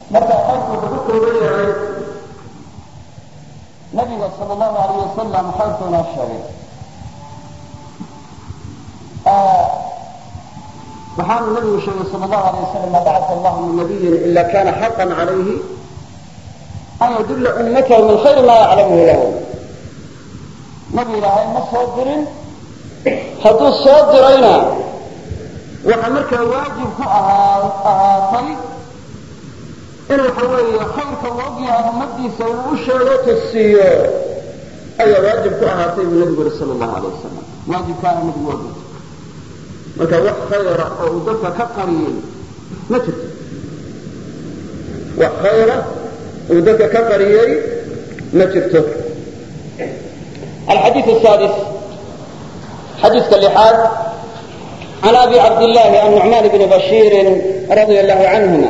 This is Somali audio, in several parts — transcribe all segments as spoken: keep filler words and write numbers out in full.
marka xaydku wuxuu ku kooban yahay nabiga sala allahu alayh wasalam xaydku inoo sheegay waxaanu nabigu sheegay sala allahu alayh wasalam ma bacata allahu min nabiyin ila kana xaqan calayhi an yadulla ummatahu min khayri ma yaclamuhu lahu nabi ilaahay ma soo dirin hadduu soo dirayna waxa markaa waajib ku ahaatay in waxa weeye khayrka uu ogyahay ummadiisa uu u sheego tusiiyo ayaa waajib ku ahaatay buu nabigu yuri sala allahu alayh wasalam waajibkaana nabigu waa guta marka wax khayra oo uu dadka ka qariyey ma jirto wax khayra uu dadka ka qariyey ma jirto alxadiid asaadis xadiidka lixaad can abi cabdillahi annucmaan bni bashiirin radia allahu canhuma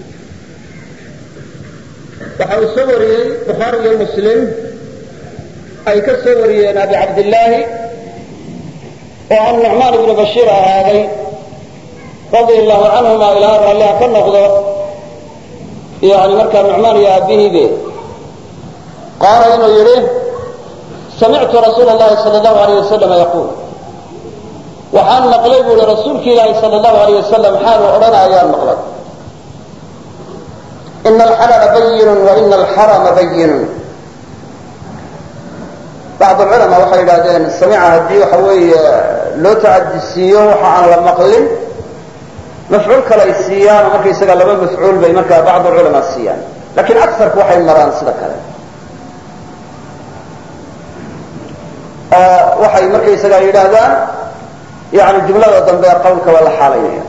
waxa uu soo wariyey bukhaari iyo muslim ay ka soo wariyeen abi cabdillaahi oo an nucmaan ibni bashiir ahaaday radia allahu canhuma ilaa ralliha ka noqdo yani markaa nucmaan iyo aabihiibe qaala inuu yidhi samictu rasuula allahi sala allahu alayh wasalama yaquul waxaan maqlay buu ihi rasuulki ilaahi sala allahu alayh wasalam xaaluu odhanayaan maqlay ina alxalala bayinun wa ina alxarama bayinun bacd alculamaa waxay yidhahdeen samica haddii waxa weeye loo tacadisiiyo waxa aan la maqlin mafcuul kale ay siiyaan oo markaysaga laba mafcuul bay markaa bacd alculamaa siiyaan lakin akarku waxay maraan sida kale waxay markaysaga yidhaahdaan yani jumlada dambe qawlka waa la xaalaynaya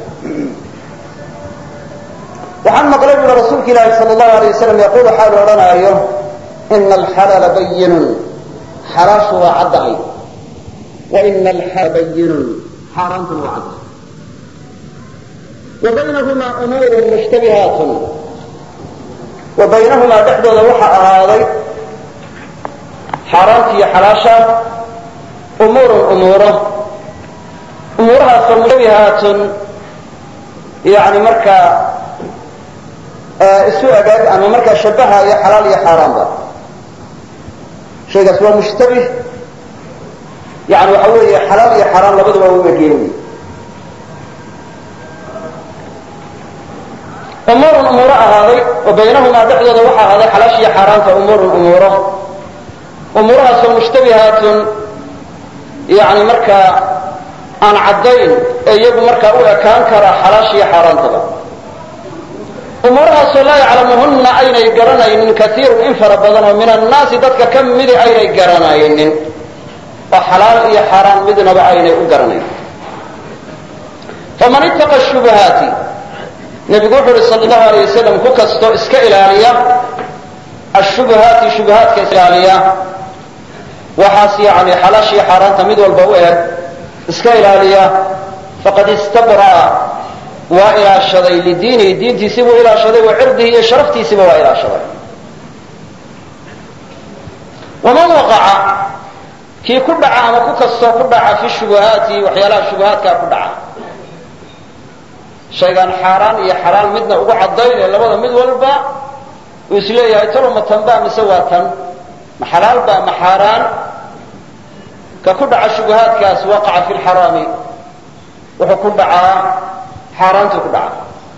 waxaan maqlay bui rasuulka ilaahi sal allahu alay wasalam yaqulu xaalu odhanaayo ina alxalala bayinun xalaashu waa caddahay wa ina alxala bayinun xaaraantuna waa caddahay wa baynahumaa umuurun mushtabihaatun wa baynahumaa dhexdooda waxaa ahaaday xaaraanta iyo xalaasha umuurun umuuro umuurahaasoo mushtabihaatun yani markaa isu agaag ama markaa shabahaya xalaal iyo xaaraanba shaygaas waa mushtabih yani waxa weeye xalaal iyo xaaraan labaduba waa u egeen umuurun umuuro ahaaday oo baynahumaa dhexdooda waxaa ahaaday xalaash iyo xaaraanta umuurun umuuro umuurahaasoo mushtabihaatun yani markaa aan caddayn ee iyagu markaa u ekaan kara xalaash iyo xaaraantaba umuurahaasoo laa yaclamuhunna aynay garanaynin kaiirun in fara badan oo min annaasi dadka ka midi aynay garanaynin oo xalaal iyo xaaraan midnaba aynay u garanayn faman ittaqa shubuhaati nebigu wuxu uhi sal allahu alayh wasalam ku kastoo iska ilaaliya ashubuhaati shubuhaadka ilaaliya waxaas yani xalaash iyo xaaraanta mid walba u eg iska ilaaliya faqad istabra'a waa ilaashaday lidiinihi diintiisii buu ilaashaday wa cirdihi iyo sharaftiisiiba waa ilaashaday waman waqaca kii ku dhaca ama ku kastoo ku dhaca fi shubuhaati waxyaalaha shubuhaadkaa ku dhaca shaygaan xaaraan iyo xalaal midna ugu caddaynee labada mid walba uu is leeyahay talo ma tan baa mise waa tan ma xalaal baa ma xaaraan ka ku dhaca shubuhaadkaas waqaca fi lxaraami wuxuu ku dhacaa xaaraantu ku dhaca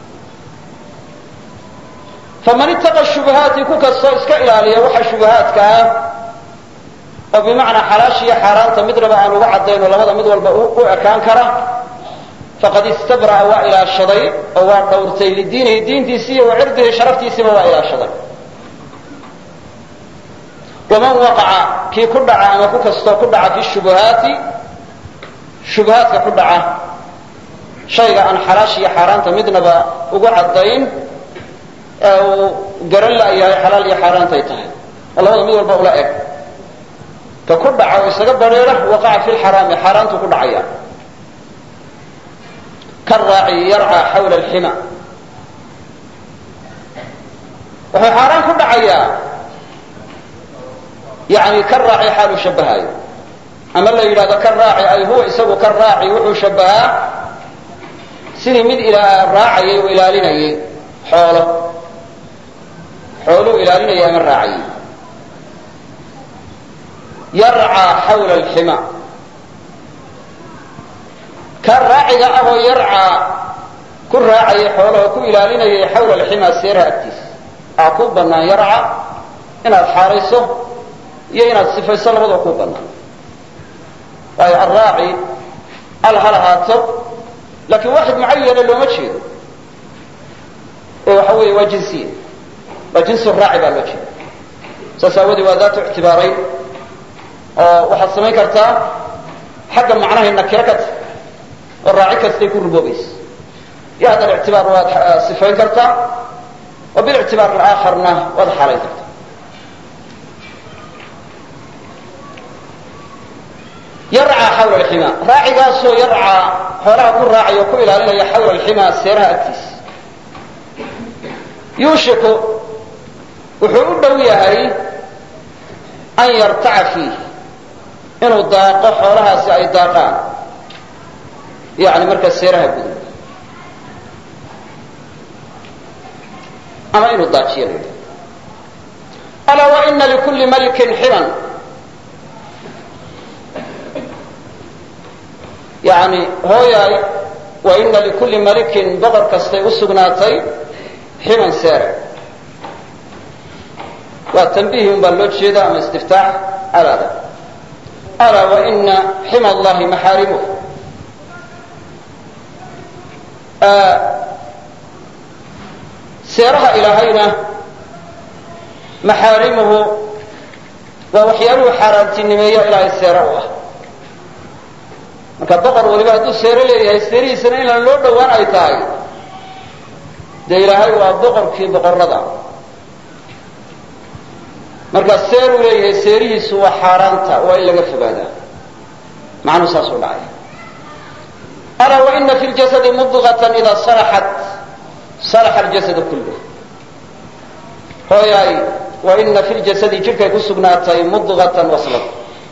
faman ittaqa shubuhaati ku kastoo iska ilaaliya waxa shubuhaadka ah oo bimacnaa xalaash iyo xaaraanta midnaba aan uga caddaynoo labada mid walba u ekaan kara faqad istabra'a waa ilaashaday oo waa dhowrtay lidiinihi diintiisii wa cirdihi sharaftiisiiba waa ilaashaday waman waqaca kii ku dhaca ama ku kastoo ku dhaca fi shubuhaati shubuhaadka ku dhaca shayga aan xalaash iyo xaaraanta midnaba ugu caddayn ee uu garan la'yahay xalaal iyo xaaraantay tahay oo labada mid walba ula eg ka ku dhaca oo isaga badheera waqaca fi lxaraami xaaraantu ku dhacaya karaaci yarcaa xawla alxima wuxuu xaaraan ku dhacayaa yani ka raaci xaaluu shabahayo ama la yidhahdo ka raaci ay huwa isagu ka raaci wuxuu shabahaa sidii mid raacayay oo ilaalinayay xoolo xooluu ilaalinaya ama raacayay yarcaa xawla alxima ka raaciga ahoo yarcaa ku raacaya xoolaha ku ilaalinayay xawla alxima seeraha agtiisa aa ku bannaan yarca inaad xaarayso iyo inaad sifayso labadoo ku bannaan waayo alraaci al ha lahaato laakiin waaxid mucayana looma jeedo ee waxa weeye waa jinsiya waa jinsu raaci baa loo jeeda saas aawadii waa daatu ictibaarayn oo waxaad samayn kartaa xagga macnahay nakiro ka tahay oo raaci kastay ku ruboobaysa iyo hadda ictibaar waad sifayn kartaa oo bilictibaar alaakarna waad xaalayn kartaa yarcaa xawla alxima raacigaasoo yarcaa xoolaha ku raacaya oo ku ilaalinaya xawla alxima seeraha agtiisa yuushiku wuxuu u dhow yahay an yartaca fiih inuu daaqo xoolahaasi ay daaqaan yani markaa seeraha guda ama inuu daajiyo la alaa waina likulli malikin ximan yani hooyaay waina likulli malikin boqor kastay u sugnaatay ximan seere waa tanbiihi un baa loo jeeda ama istiftaax alaada alaa waina xima allahi maxaarimuh seeraha ilaahayna maxaarimuhu waa waxyaaluhu xaaraantinimeeya ilaahay seere u ah marka boqor waliba hadduu seero leeyahay seerihiisana inaan loo dhowaan ay tahay dee ilaahay waa boqorkii boqorrada markaa seeruu leeyahay seerihiisu waa xaaraanta waa in laga fogaadaa macnuu saasuu dhacay alaa waina fi ljasadi mudqatan idaa salaxat salaxa aljasadu kulluh hooyaay waina fi ljasadi jidhkay ku sugnaatay mudqatan waslad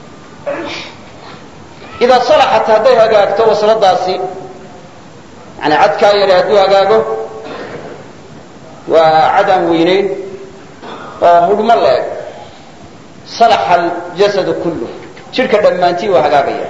idaa salaxat hadday hagaagto wasladaasi yani cadkaa yare hadduu hagaago waa cad aan weynayn oo hudhmo la-eg salaxa aljasadu kulluh jidhka dhammaantii waa hagaagaya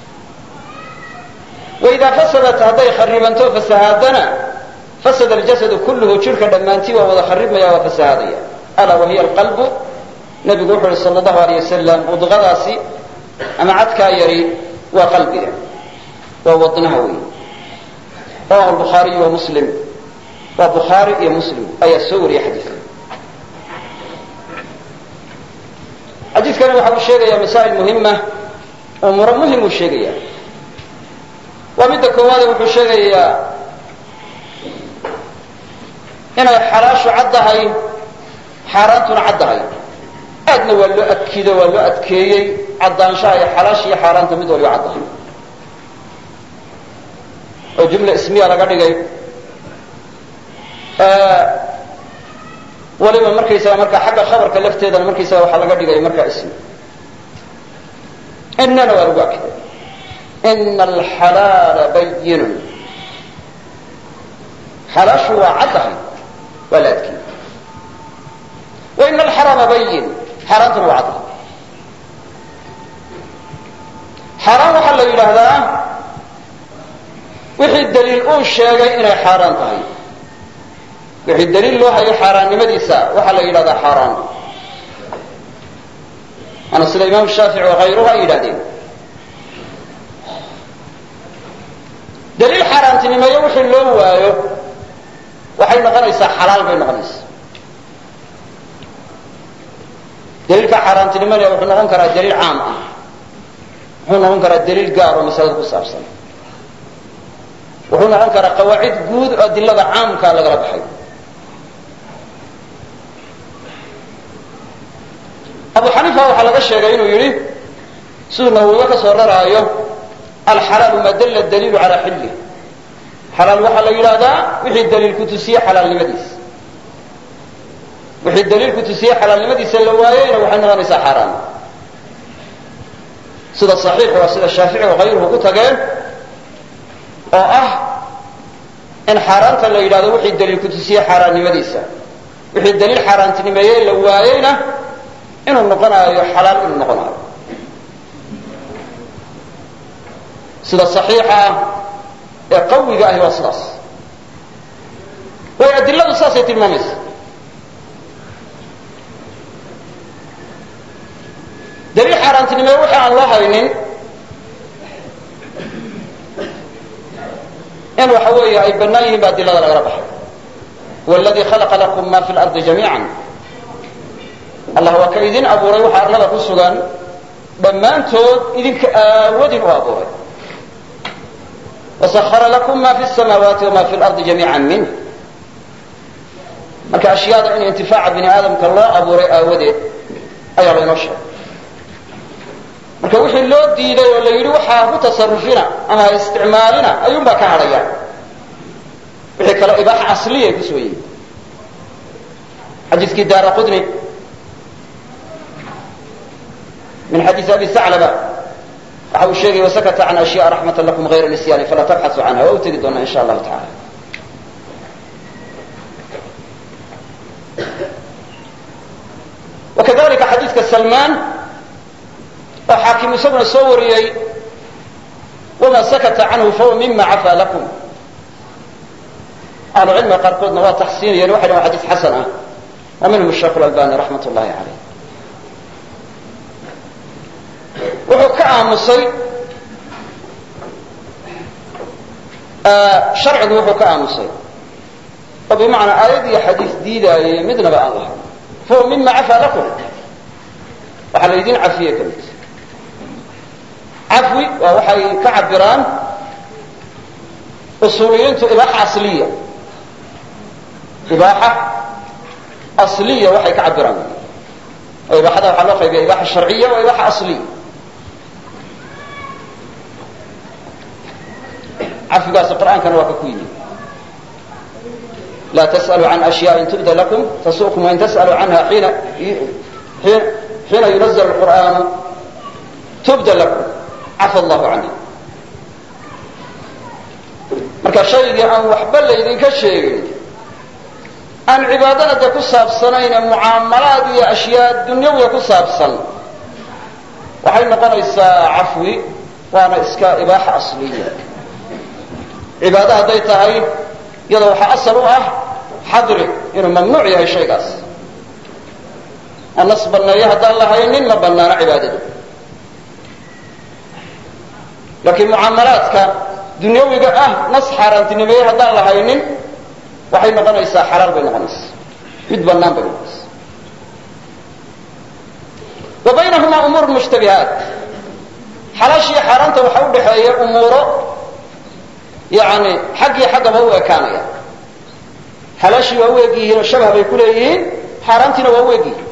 waidaa fasadat hadday kharibanto fasahaadana fasada aljasadu kulluhu jidhka dhammaantii waa wada kharibmaya waa fasahaadaya alaa wahiya alqalbu nabigu wuxu uhi sala allahu alayh wasalam mudqadaasi ama cadkaa yari waa qalbiga waa wadnaha wey rawahu albukhaariyu wa muslim waa bukhaari iyo muslim ayaa soo wariyay xadiidka xadiidkani waxa uu sheegayaa masaa'il muhima umuuro muhim uu sheegaya waa midda koowaade wuxuu sheegayaa inay xalaashu caddahay xaaraantuna caddahay aadna waa loo adkido waa loo adkeeyey caddaanshaha iyo xalaasha iyo xaaraanta mid waliba caddahay oo jumla ismiya laga dhigay waliba markaysaga markaa xagga khabarka lafteedana markaysaga waxaa laga dhigay markaa ismi inana waa lagu akiday ina alxalaala bayinun xalaashu waa caddahay waa la adkeeyey waina alxaraama bayin xaaraantuna waa caddahay xaaraan waxaa la yidhaahdaa wixii daliil uu sheegay inay xaaraan tahay wixii daliil loo hayo xaaraannimadiisa waxaa la yidhahdaa xaaraan waana sida imaam shaafici wakayruhu ay yidhahdeen daliil xaaraantinimeeyo wixii loo waayo waxay noqonaysaa xalaal bay noqonaysaa daliilka xaaraantinimanaya wuxuu noqon karaa daliil caam ah wuxuu noqon karaa daliil gaar oo masalada ku saabsan wuxuu noqon karaa qawaacid guud oo adilada caamkaa lagala baxay abu xaniifa waxaa laga sheegay inuu yidhi siduu nawowiye ka soo raraayo alxalaalu ma dalla daliilu calaa xillih xalaal waxaa la yidhaahdaa wixii daliil ku tusiye xalaalnimadiisa wixii daliil ku tusiye xalaalnimadiisa la waayeyna waxay noqonaysaa xaaraan sida saxiixu waa sida shaafici wakayruhu ku tageen oo ah in xaaraanta la yidhahdo wixii daliil ku tusiye xaaraannimadiisa wixii daliil xaaraantinimeeyey la waayeyna inuu noqonaayo xalaal inuu noqonaayo sida saxiixa ah ee qawiga ahi waa sidaas way adiladu saasay tilmaamaysa daliil xaaraantinimeeye wixii aan loo haynin in waxa weeye ay bannaan yihiin ba adilada lagala baxay huwa aladii khalaqa lakum ma fi lardi jamiican allah waa ka idin abuuray waxa arlada ku sugan dhammaantood idinka aawadin u abuuray wasahara lakum ma fi samaawaati wama fi lardi jamiican minh marka ashyaada in intifaaca bini aadamka loo abuuray aawadeed ayaa laynoo sheegay marka wixii loo diiday oo la yidhi waxaa ku tasarufina ama ha isticmaalina ayuun baa ka hadhaya wixii kale ibaaxa asliyay kusoo yihin xadiiskii daara qudni min xadiisi abi saclaba waxa uu sheegay wasakata can ashyaء raxmata lakum hayra nisyaani falaa tabxasu canha waa u tegi doonaa in sha allahu tacala wakadalika xadiidka salmaan oo xaakim isaguna soo wariyey wama sakata canhu fahuwa mima cafaa lakum ahlu cilmiga qaarkoodna waa taxsiinayeen waxay dhahan wa xadiis xasan ah wa minhum sheekh اlalbani raxmat ullahi caleyh wuxuu ka aamusay sharcigu wuxuu ka aamusay oo bimacnaa aayad iyo xadiis diidaayay midnaba aan lahayn fahuwa mima cafaa lakum waxaa la idin cafiye ka mid cafwi waa waxay ka cabiraan usuuliyiintu ibaaxa asliya ibaaxa asliya waxay ka cabiraan oo ibaaxada waxaa loo qaybiya ibaaxa sharciya waa ibaaxa asliya cafwigaasi qur'aankana waa ka ku yimi laa tas'aluu can ashyaءin tubda lakum tasu'kum wain tas'aluu canha xiina xiina yunazl الqur'aanu tubda lakum cafa allahu canha marka shaygii aan waxba laydinka sheegin aan cibaadada de ku saabsanayn ee mucaamalaad iyo ashyaa dunyawiga ku saabsan waxay noqonaysaa cafwi waana iska ibaaxa asliya cibaado hadday tahay iyada waxaa asal u ah xadri inuu mamnuuc yahay shaygaas oo nas banneeyo haddaan la haynin ma bannaano cibaadadu laakiin mucaamalaadka dunyawiga ah nas xaaraantinimeeye haddaan la haynin waxay noqonaysaa xalaal bay noqonaysaa mid bannaan bay noqonaysaa wa baynahumaa umuur mushtabihaat xalaashiiyo xaaraanta waxaa u dhexeeya umuuro yani xaggii xaggaba u ekaanaya xalaashii waa u eg yihiin oo shabah bay ku leeyihiin xaaraantiina waa u eg yihiin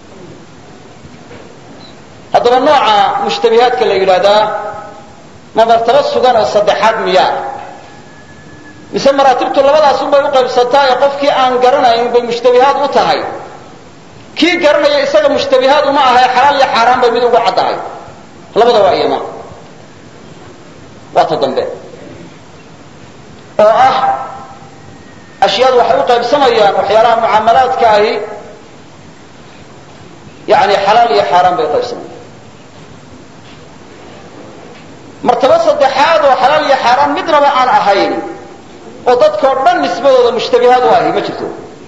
haddaba nooca mushtabihaadka la yidhaahdaa ma martabo sugan oo saddexaad miyaa mise maraatibtu labadaas unbay u qaybsataa ee qofkii aan garanayn bay mushtabihaad u tahay kii garanaya isaga mushtabihaad uma ahae xalaal iyo xaaraan bay mid ugu caddahay labada waa iyama waa ta dambe oo ah ashyaadu waxay u qaybsamayaan waxyaalaha mucaamalaadka ahi yani xalaal iyo xaaraan bay uqaybsamayaan martaba saddexaad oo xalaal iyo xaaraan midnaba aan ahayn oo dadkao dhan nisbadooda mushtabihaad u ahi ma jirto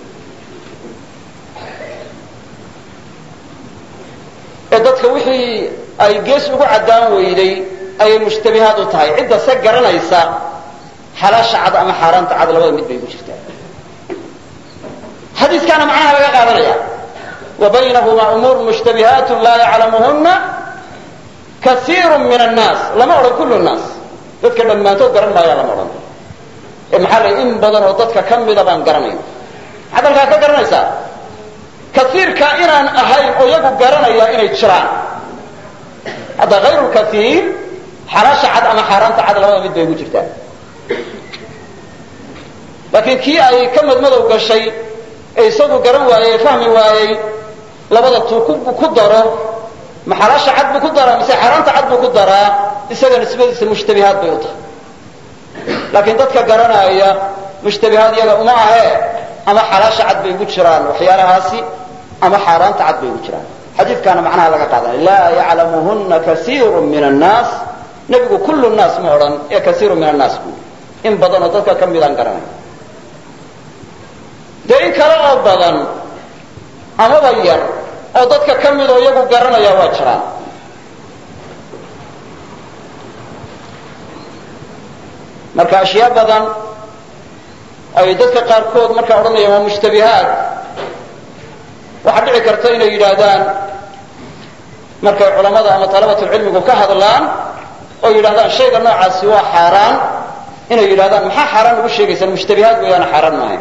ee dadka wixii ay gees ugu caddaan weyday ayay mushtabihaad u tahay cidda se garanaysa xalaasha cad ama xaaraanta cad labada mid bay ku jirtaa xadiiskaana macnaha laga qaadanaya wa baynahumaa umuur mushtabihaat laa yaclamuhuna kaiiru min annaas lama odhan kullu nnaas dadka dhammaantood garan maayaan lama odhan ee maxaa la in badan oo dadka ka mida baan garanayn maxaad halkaa ka garanaysaa kaiirka inaan ahayn oo iyagu garanaya inay jiraan hadda hayru kaiir xalaasha cad ama xaaraanta cad labada mid bay ku jirtaa laakiin kii ay ka madmadow gashay ee isagu garan waayey fahmi waayey labada tuu ku daro ma xalaasha cad buu ku daraa mise xaaraanta cad buu ku daraa isaga nisbadiisa mushtabihaad bay u tahay laakiin dadka garanaya mushtabihaad iyaga uma ahee ama xalaasha cad bay ugu jiraan waxyaalahaasi ama xaaraanta cad bay ugu jiraan. xadiidkaana macnaha laga qaadanay laa yaclamuhuna kasiiru min annaas, nebigu kullu nnaas ma odhan ee kasiiru min annaas buu in badanoo dadka ka midaan garanay. dee in kale oo badan amaba yar oo dadka ka midoo iyagu garanaya waa jiraan. marka ashyaa badan ay dadka qaarkood markaa odhanayaan waa mushtabihaat, waxaa dhici karta inay yidhaahdaan markay culamada ama talabatulcilmigu ka hadlaan oo yidhahdaan shayga noocaasi waa xaaraan, inay yidhahdaan maxaa xaaraan ugu sheegaysaan, mushtabihaat weeyaana xaaraan maahay.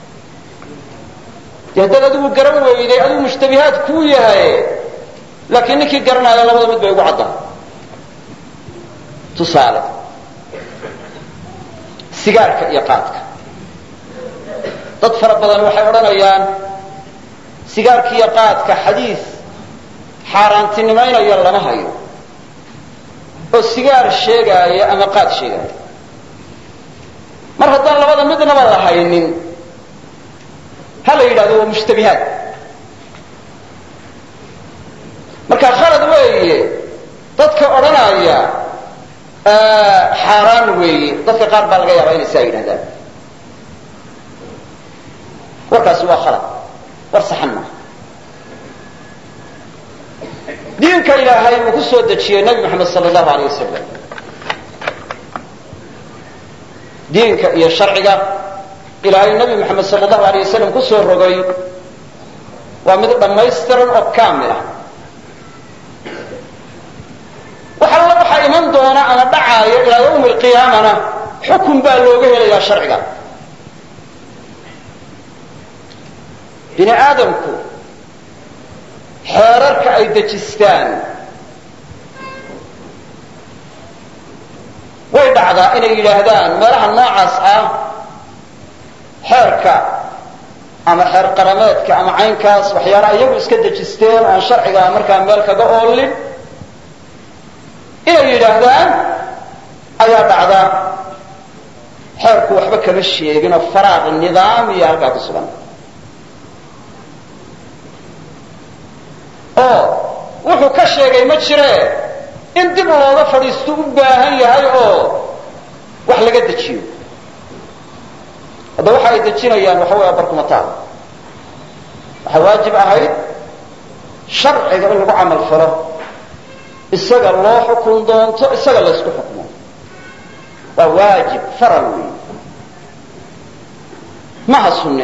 dee haddaad adigu garan weyday adigu mushtabihaat kuu yahay, laakiin ninkii garanaya labada mid bay ugu caddahay. tusaale, sigaarka iyo qaadka. dad fara badan waxay odhanayaan sigaarka iyo qaadka xadiis xaaraantinimaynaya lama hayo oo sigaar sheegaaya ama qaad sheegaaya. mar haddaan labada midnaba la haynin ha la yidhahdo waa mushtabihaat. marka khalad weeye dadka odhanaya xaaraan weeye, dadka qaar baa laga yaabaa inay saa yidhahdaan. warkaasi waa khalad, war saxan maaha. diinka ilaahay uu ku soo dejiyey nebi moxamed sala allahu alay wasalam, diinka iyo sharciga ilaahay nebi moxamed sala allahu alay wasalam ku soo rogay waa mid dhammaystiran oo kaamil ah. wax alla waxaa iman doona ama dhacaaya ilaa yawmi alqiyaamana xukun baa looga helayaa sharciga. bini aadamku xeerarka ay dejistaan way dhacdaa inay yidhaahdaan meelaha noocaas ah xeerka ama xeer qarameedka ama caynkaas waxyaalaha iyagu iska dejisteen aan sharciga markaa meel kaga oolin inay yidhaahdaan ayaa dhacda. xeerku waxba kama sheegin oo faraaq nidaamiya halkaa ku sugan, oo wuxuu ka sheegay ma jire in dib looga fadhiisto u baahan yahay oo wax laga dejiyo. hadda waxa ay dejinayaan waxa weeya barkumataan. waxaa waajib ahayd sharciga in lagu camal falo, isaga loo xukun doonto, isaga la ysku xukmo. waa waajib faral weey, maha sunne.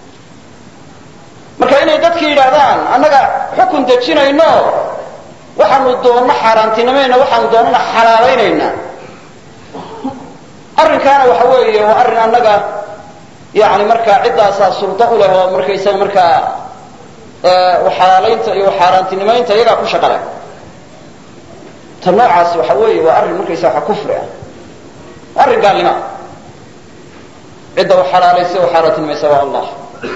marka inay dadki yidhaahdaan annaga xukun dejinayno waxaanu doonno xaaraantinimayna waxaanu doonnana xalaalaynayna, arrinkaana waxa weeye waa arrin annaga yani markaa ciddaasaa sulda u leh oo markaysaga markaa xalaalaynta iyo xaaraantinimaynta iyagaa ku shaqo leh. ta noocaasi waxa weeye waa arrin markaysa waxa kufri ah, arrin gaalnima. cidda u xalaalaysa u xaaraantinimaysa waa allah.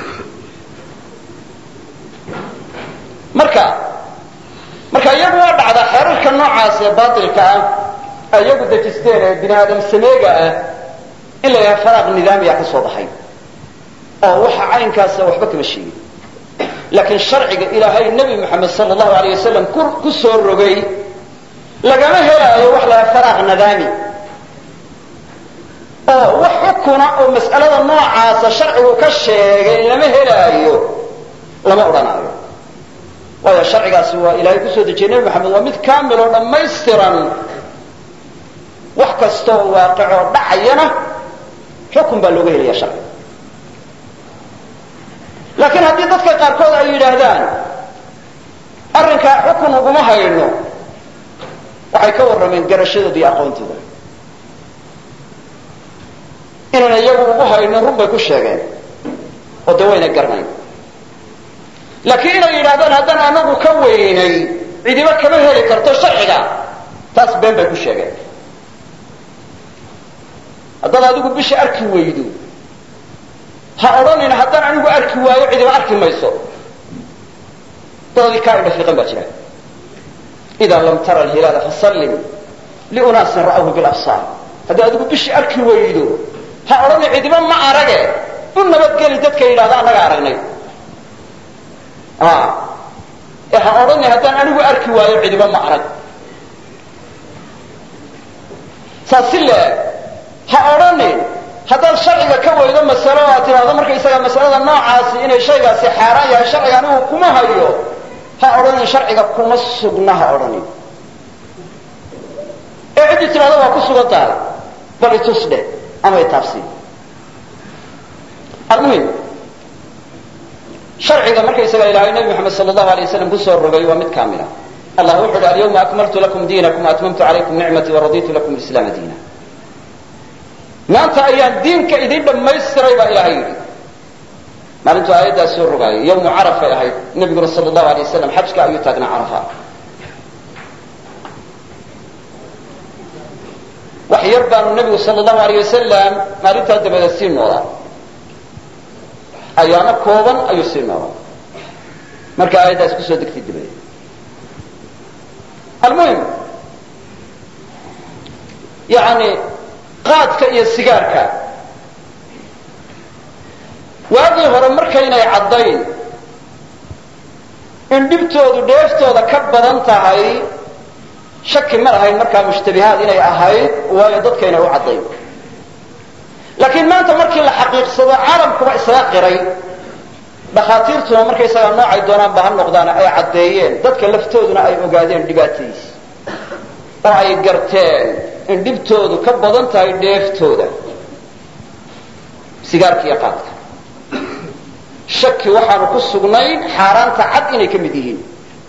marka marka iyagu waa dhacdaa xeerarka noocaas ee baatilka ah iyagu dejisteen ee bini aadam sameega ah in la yahay faraaq nidaamiya ka soo baxay oo waxa caynkaasa waxba kama sheegin. laakiin sharciga ilaahay nebi moxamed sala allahu alayh wasalam ku soo rogay lagama helaayo wax la yahay faraaq nidaami oo wax xukuna oo mas'alada noocaasa sharcigu ka sheegay lama helaayo, lama odhanaayo. waayo sharcigaasi waa ilaahay kusoo dejiyey nebi moxamed waa mid kaamil oo dhammaystiran. wax kastoo waaqicoo dhacayana xukun baa looga helaya sharciga. laakiin haddii dadka qaarkood ay yidhaahdaan arrinkaa xukun uguma hayno, waxay ka warrameen garashadooda iyo aqoontooda. inaan iyagu ugu hayno run bay ku sheegeen oo dee wayna garanayn. laakiin inay yidhahdaan haddaan anagu ka weynay cidiba kama heli karto sharciga, taas been bay ku sheegeen. haddaad adigu bisha arki weydo ha odhanayna haddaan anigu arki waayo cidiba arki mayso. dadadii kaa indha fiiqan baa jira. idaa lam tara alhilaala fasallim liunaasin ra'awhu bilabsaar. haddaad adigu bishii arki weydo ha odhanay cidiba ma arage u nabadgeli dadka yidhahda annaga aragnay ee ha odhanay haddaan anigu arki waayo cidiba ma arag saas si leeg ha odhanin haddaad sharciga ka weydo masalo aad tidhaahdo markaysaga masalada noocaasi inay shaygaasi xaaraan yahay sharciga anigu kuma hayo ha odhanin sharciga kuma sugna ha odhanin ee ciddii tidhahdo waa ku sugan tahay bal itusdhe ama itaabsi almuhim sharciga markaysaga ilaahay nabi maxamed sala allahu alay wasalam kusoo rogay waa mid kaamila allah wuxu uhi alyawma akmaltu lakum diinakum waatmamtu calaykum nicmatii waraditu lakum lislaama diina maanta ayaan diinka idin dhammaystiray baa ilaahay yidhi maalintuu aayaddaas soo rogaayay yawmu carafay ahayd nabiguna sala allahu alay wasalam xajka ayuu taagnaa carafa wax yar baanu nebigu sala allahu alayh wasalam maalintaa dabadeed sii noolaa ayaamo kooban ayuu sii noolaa marka aayaddaas kusoo degtay dabadeed almuhim yani qaadka iyo sigaarka waagii hore markaynay caddayn in dhibtoodu dheeftooda ka badan tahay shaki ma lahayn markaa mushtabihaad inay ahayd waayo dadkaynay u caddayn laakiin maanta markii la xaqiiqsado caalamkuba isaga qiray dhakhaatiirtuna markaysagaa noocay doonaanba ha noqdaan ay caddeeyeen dadka laftooduna ay ogaadeen dhibaatadiis oo ay garteen in dhibtoodu ka badan tahay dheeftooda sigaarka iyo qaadka shaki waxaanu ku sugnayn xaaraanta cad inay ka mid yihiin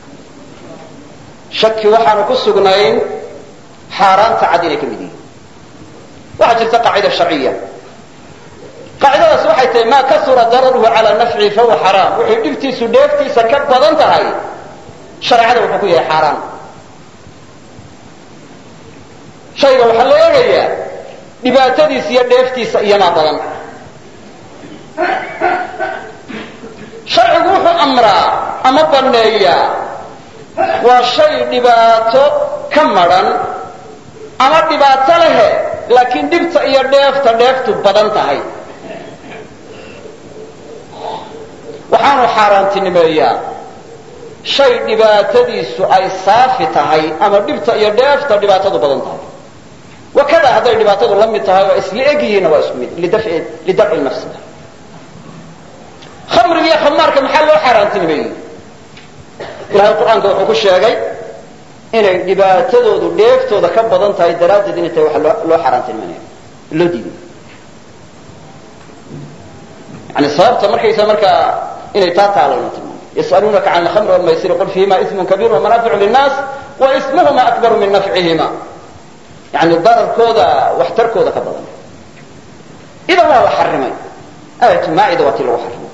shaki waxaanu ku sugnayn xaaraanta cad inay ka mid yihiin waxaa jirta qaacida sharciya qaacidadaas waxay tahay maa kasura dararuhu calaa nafcihi fahuwa xaraam wuxuu dhibtiisu dheeftiisa ka badan tahay shareecada wuxuu ku yahay xaaraan shayga waxaa la eegayaa dhibaatadiisa iyo dheeftiisa iyamaa badan sharcigu wuxuu amraa ama banneeyaa waa shay dhibaato ka madhan ama dhibaato lehe laakiin dhibta iyo dheefta dheeftu badan tahay waxaanu xaaraantinimeeyaa shay dhibaatadiisu ay saafi tahay ama dhibta iyo dheefta dhibaatadu badan tahay wakada hadday dhibaatadu la mid tahay oo isla egyihiinna waa isku mid lidafci lmafsida khamriga iyo khamaarka maxaa loo xaaraantinimeeyey ilahay qur-aanka wuxuu ku sheegay inay dhibaatadoodu dheeftooda ka badan tahay daraaddeed inay tahay waxa loo xaaraantinimeynaya loo diiday yani sababta markaysa markaa inay taa taalana tilmaamo yas'aluunaka can alkhamri walmaysiri qul fiihima ismun kabiir wamanaaficu linnaas wa ismuhuma akbaru min nafcihima yani dararkooda waxtarkooda ka badan idan waa la xarimay aayatu maacida waa tii lagu xarimay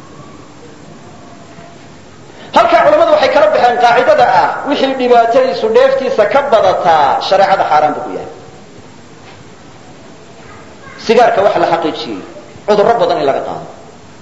halkaa culamadu waxay kala baxeen qaacidada ah wixii dhibaatadiisu dheeftiisa ka badataa shareecada xaaraan buu ku yahay sigaarka waxa la xaqiijiyey cudurro badan in laga qaado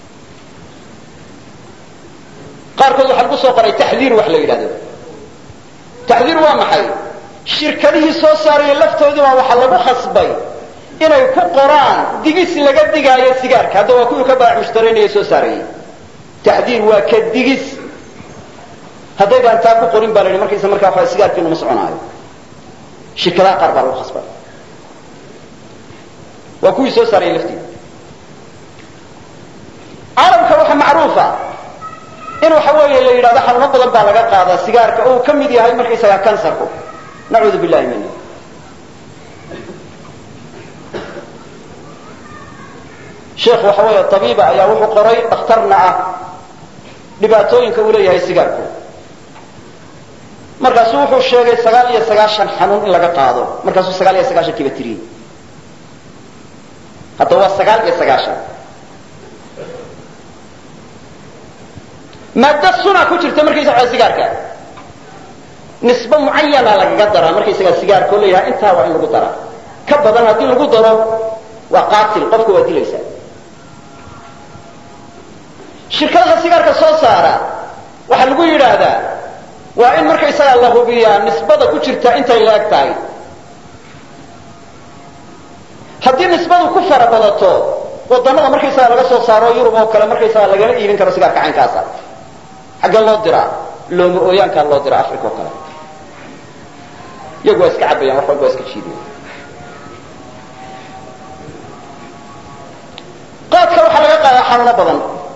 qaarkood waxaa lagu soo qoray taxdiir wax la yidhahdo taxdiir waa maxay shirkadihii soo saaraya laftoodii baa waxaa lagu khasbay inay ku qoraan digis laga digaayo sigaarka hadda waa kuwii ka baac mushtaraynaya soo saarayay taxdiir waa ka digis hadday baan taa ku qorin baa la yidhi markaysa markaa waxa sigaarkiinu ma soconaayo shirkadaha qaar baa lagu khasbay waa kuwii soo saarayay laftiida caalamka waxa macruufa in waxa weeye la yidhahdo xanuuno badan baa laga qaadaa sigaarka oo uu ka mid yahay markaysagaa kansarku nacuudu billahi min sheekh waxa weeye tabiiba ayaa wuxuu qoray dhakhtarna ah dhibaatooyinka uu leeyahay sigaarku markaasuu wuxuu sheegay sagaal iyo sagaashan xanuun in laga qaado markaasuu sagaal iyo sagaashan kiiba tiriyey hadda waa sagaal iyo sagaashan maadda suna ku jirta markaysa waxa sigaarka nisbe mucayana lagaga daraa markaysagaa sigaarka oo leeyahay intaa waa in lagu daraa ka badan haddii lagu daro waa qaatil qofka waa dilaysaa shirkadaha sigaarka soo saara waxaa lagu yidhaahdaa waa in markaysagaa la hubiyaa nisbada ku jirta intay la eg tahay haddii nisbadu ku fara badato wadannada markaysaga laga soo saaro yurub oo kale markaysaga lagala iibin karo sigaarka caynkaasa xagga loo diraa looma ooyaankaa loo diraa africa oo kale iyagu waa iska cabayaan wax walba waa iska jiidiyaan qaadka waxaa laga qaadaa xanuuno badan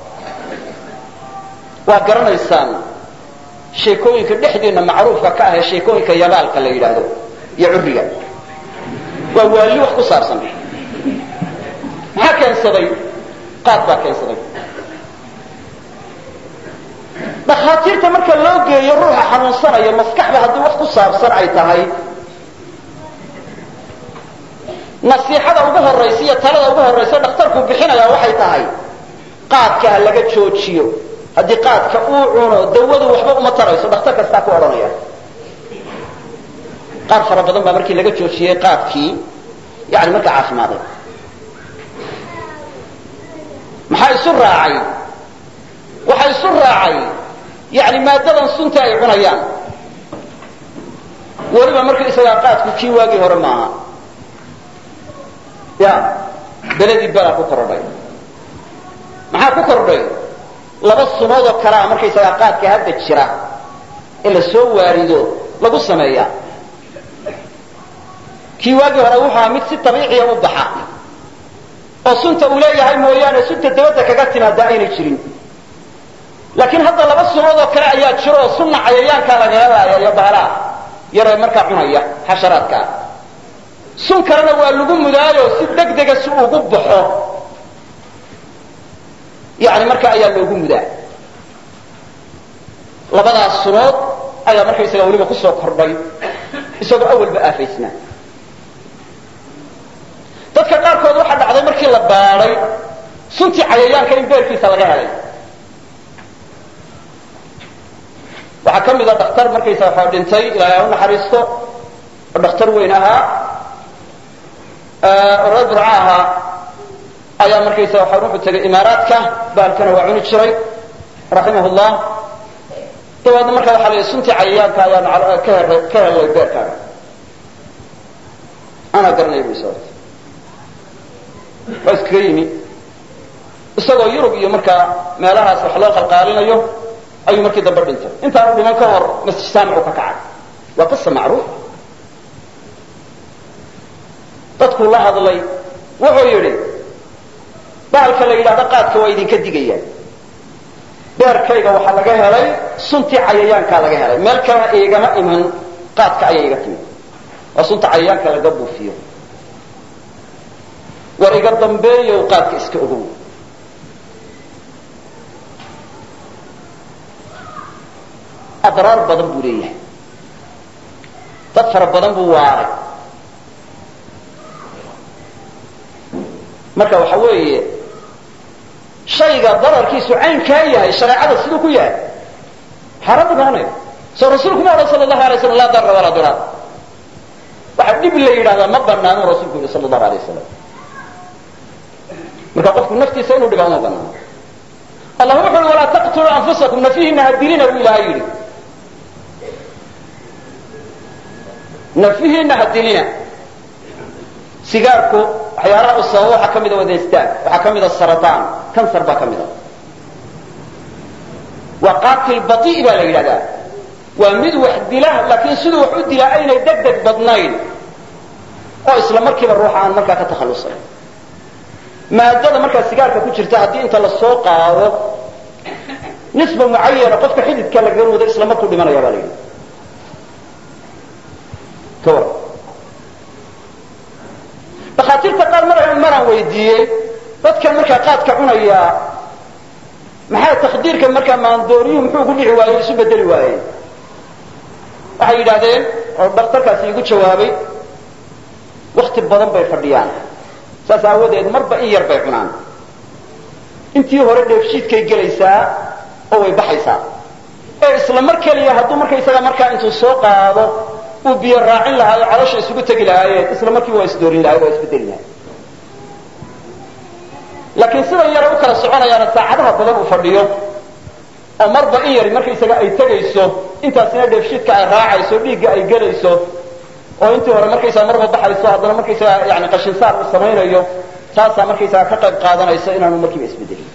waa garanaysaan sheekooyinka dhexdeena macruufka ka ah ee sheekooyinka yabaalka la yidhaahdo iyo curriga waa waali wax ku saabsan maxaa keensaday qaad baa keensaday dhakhaatiirta marka loo geeyo ruuxa xanuunsanaya maskaxda haddii wax ku saabsan ay tahay nasiixada ugu horraysa iyo talada ugu horraysa dhakhtarku bixinayaa waxay tahay qaadka ha laga joojiyo haddii qaadka uu cuno dawadu waxba uma tarayso dhakhtar kastaa ku odhanaya qaar fara badan baa markii laga joojiyey qaadkii yani marka caafimaaday maxaa isu raacay waxaa isu raacay yani maadadan sunta ay cunayaan weliba marka isagaa qaadku kii waagii hore maaha ya beledii belaa ku kordhay maxaa ku kordhay laba sunood oo kalea markaysagaa qaadka hadda jira in la soo waarido lagu sameeyaa kii waagii hore wuxuu ahaa mid si dabiiciya u baxa oo sunta uu leeyahay mooyaane sunta dabadda kaga timaada aynay jirin laakiin hadda laba sunood oo kale ayaa jiro oo sunna cayayaankaa lagaga laaya iyo baalaha yaree markaa cunaya xasharaadka ah sun kalena waa lagu mudaayo si degdega si ugu baxo yani marka ayaa loogu mudaa labadaas sunood ayaa markaysaga weliba kusoo kordhay isagoo awalba aafaysnaa dadka qaarkood waxaa dhacday markii la baadhay suntii cayayaanka in beerkiisa laga helay waxaa ka mida dhakhtar markaysa waxaa dhintay ilaahay ha u naxariisto oo dhakhtar weyn ahaa oo reer burca ahaa ayaa markaysa waxaa wuxuu tegay imaaraadka baalkana waa cuni jiray raximah llah dabeedna markaa waxaa la yidhi suntii cayayaanka ayaan ka he ka helay beerkaaga anaa garanaya bu sababta waa iskaga yimi isagoo yurub iyo markaa meelahaas wax loo qalqaalinayo ayuu markii dambe dhintay intaanu dhiman ka hor masjid saamicu ka kacay waa qisa macruuf dadkuu la hadlay wuxuu yidhi bahalka la yidhahdo qaadka waa idinka digayaan beerkayga waxaa laga helay suntii cayayaankaa laga helay meel kalena igama iman qaadka ayay iga timid waa sunta cayayaanka laga buufiyo war iga dambeeyow qaadka iska ogow adraar badan buu leeyahay dad fara badan buu waaray marka waxa weeye shayga dararkiisu caynkaa yahay shareecada siduu ku yahay xaaraan buu noqonaya soo rasuulku ma odhan sala allahu alay slam laa darra walaa diraar waxa dhib la yidhahdaa ma banaano rasuulku yihi sala allahu alay wasalam marka qofku naftiisa inuu dhibaa uma banaano allah wuxu uhi walaa taqtuluu anfusakum nafihina ha dilina buu ilaahay yidhi nafihina ha dilina sigaarku waxyaalaha u sababa waxaa ka mida wadaystaag waxaa ka mida sarataan kansar baa ka mida waa qaatil batii baa la yidhahdaa waa mid wax dila laakiin siduu wax u dilaa aynay deg deg badnayn oo isla markiiba ruuxa aan markaa ka takhallusayn maadada markaa sigaarka ku jirta haddii inta la soo qaado nisba mucayana qofka xididka lagaga wado isla markuu dhimanaya baa la yidhi kawar dakhaatiirta qaar mar maraan weydiiyey dadkan markaa qaadka cunaya maxaa takdiirka markaa maandooriyuhu muxuu ku dhici waayey isu bedeli waayey waxay yidhaahdeen oo dhakhtarkaasi igu jawaabay wakti badan bay fadhiyaan saas aawadeed marba in yar bay cunaan intii hore dheefshiidkay gelaysaa oo way baxaysaa ee isla mar keliya hadduu markaysaga markaa intuu soo qaado uu biyo raacin lahaa oo caloosha isugu tegi lahaayeen isla markiiba waa isdoorin lahay waa isbedeli lahay laakiin sidan yara u kala soconayaana saacadaha badan uu fadhiyo oo marba in yari markaysaga ay tegayso intaasina dheefshiidka ay raacayso dhiigga ay gelayso oo intii hore markaysaga marba baxayso haddana markaysaga yani qashinsaar uu samaynayo taasaa markaysaga ka qayb qaadanaysa inaanu markiiba isbedelin.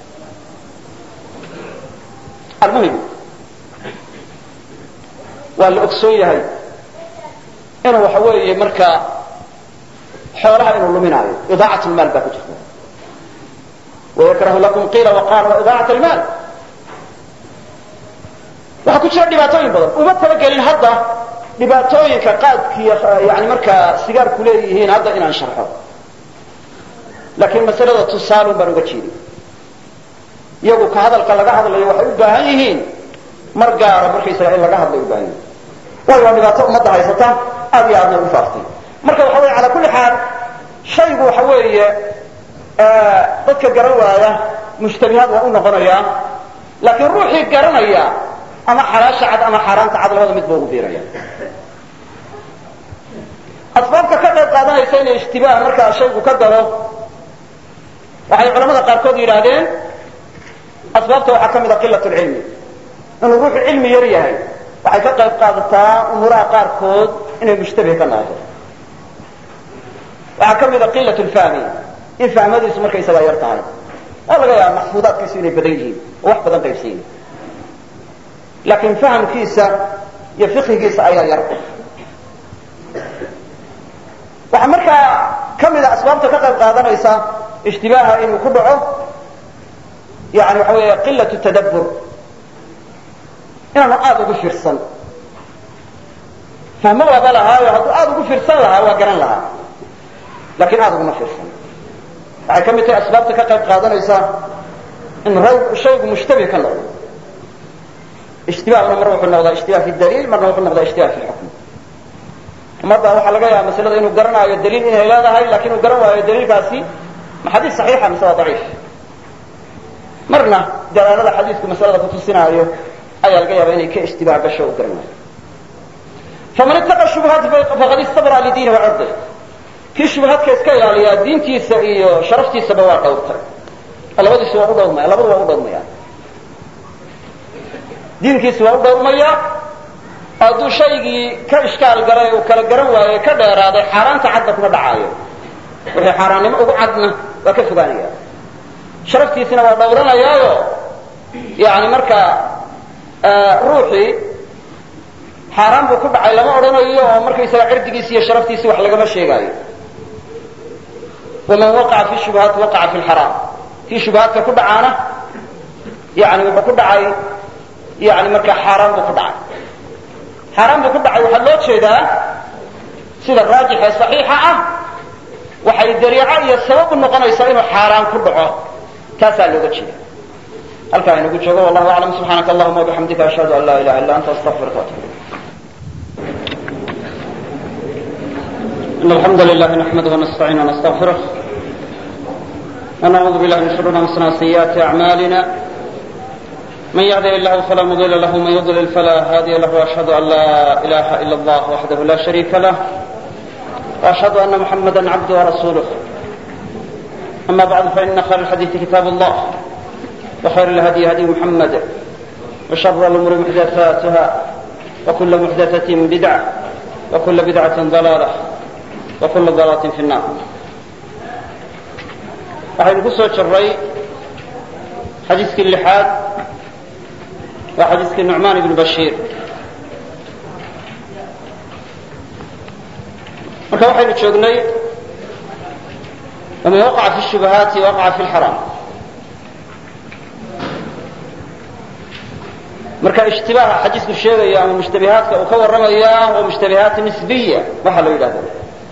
almuhim waa la ogsoon yahay inuu waxa weeye markaa xoolaha inuu luminaayo idaacat lmaal baa ku jirta. wayakrahu lakum qiila waqaala wa idaacat almaal. waxaa ku jira dhibaatooyin badan uma talagelin hadda dhibaatooyinka qaadkiiyo yani markaa sigaarku leeyihiin hadda inaan sharxo, laakiin masalada tusaalun baan uga jeeday. iyagu ka hadalka laga hadlayo waxay u baahan yihiin mar gaara markaysaga in laga hadlay u baahan yihiin, waayo waa dhibaato ummadda haysata aad iyo aadna u faaftay. marka waxa weye calaa kulli xaal shaygu waxa weeye dadka garan waaya mushtabihaad waa u noqonayaa, laakiin ruuxii garanaya ama xalaasha cad ama xaaraanta cad labada mid ba ugu biiraya. asbaabta ka qayb qaadanaysa inay ishtibaah markaa shaygu ka galo waxay culamada qaarkood yidhaahdeen asbaabta waxaa ka mid a qilat lcilmi. inuu ruuxu cilmi yar yahay waxay ka qayb qaadataa umuuraha qaarkood inay mushtabih ka noqdo. waxaa ka mid a qilat lfahmi, in fahmadiisu markaysagaa yar tahay. waa laga yaaba maxfuudaadkiisu inay badan yihiin oo wax badan qaybsan yihin, laakiin fahamkiisa iyo fiqhigiisa ayaa yar. waxaa markaa ka mid a asbaabta ka qayb qaadanaysa ishtibaaha inuu ku dhaco yani waxa weeye qilatu tadabbur, inaanu aada ugu fiirsan. fahmo waaba lahaayo hadduu aada ugu fiirsan lahaa waa garan lahaa, laakiin aada uguma fiirsan. waxay ka mid tahay asbaabta ka qayb qaadanaysa in shaygu mushtabih ka noqdo. ishtibahuna mar wuxuu noqdaa ishtibah fi daliil, marna wuxuu noqdaa ishtibah fi lxukm. ummadda waxaa laga yaaba masalada inuu garanaayo daliil inay leedahay, lakin uu garan waayo daliilkaasi ma xadiis saxiixa mise waa daciif. marna dalaalada xadiisku masalada kutusinaayo ayaa laga yaaba inay ka ishtibaah gasho u garan waayo. faman ittaqa shubuhaati faqad istabra lidiini wacirdi. kii shubuhaadka iska ilaaliyaa diintiisa iyo sharaftiisaba waa dhowrtay. labadiisu waa u dhowrmaya labadu waa u dhowrmayaan. diinkiisi waa u dhowrmayaa. hadduu shaygii ka ishkaal galay uu kala garan waayo ka dheeraaday xaaraanta cadda kuma dhacaayo. wixii xaaraannimo ugu cadna waa ka fogaanaya. sharaftiisina waa dhowranayaayo yani markaa ruuxii xaaraan buu ku dhacay lama odhanayo oo markaysaga cirdigiisi iyo sharaftiisi wax lagama sheegaayo. waman waqaca fi shubuhaati waqaca fi lxaraam. kii shubuhaadka ku dhacaana yani wuxuu ku dhacay yani markaa xaaraan buu ku dhacay. xaaraan buu ku dhacay waxaa loo jeedaa sida raajix ee saxiixa ah waxay dariico iyo sabab u noqonaysaa inuu xaaraan ku dhaco. taasaa looga jeeda. halkaa inagu joogo wallahu aclam. subxaanaka allahuma wabixamdika ashhadu an laa ilaha illa anta astaqfiruka waatubu ilayk. إن الحمد لله نحمده ونستعينه ونستغفره ونعوذ بالله من شرور أنفسنا وسيئات أعمالنا. من يهده الله فلا مضل له ومن يضلل فلا هادي له. وأشهد أن لا إله إلا الله وحده لا شريك له وأشهد أن محمدا عبده ورسوله. أما بعد فإن خير الحديث كتاب الله وخير الهدي هدي محمد وشر الأمور محدثاتها وكل محدثة بدعة وكل بدعة ضلالة وكل ضلالة في النار. waxaynu ku soo jiray xadiiskii lixaad waa xadiiskii nucmaan ibnu bashiir. marka waxaynu joognay waman waqaca fi shubuhaati waqaca fi lxaraam. marka ishtibaaha xadiisku sheegaya ama mushtabihaadka uu ka warramaya waa mushtabihaat nisbiya waxaa loo yidhahda.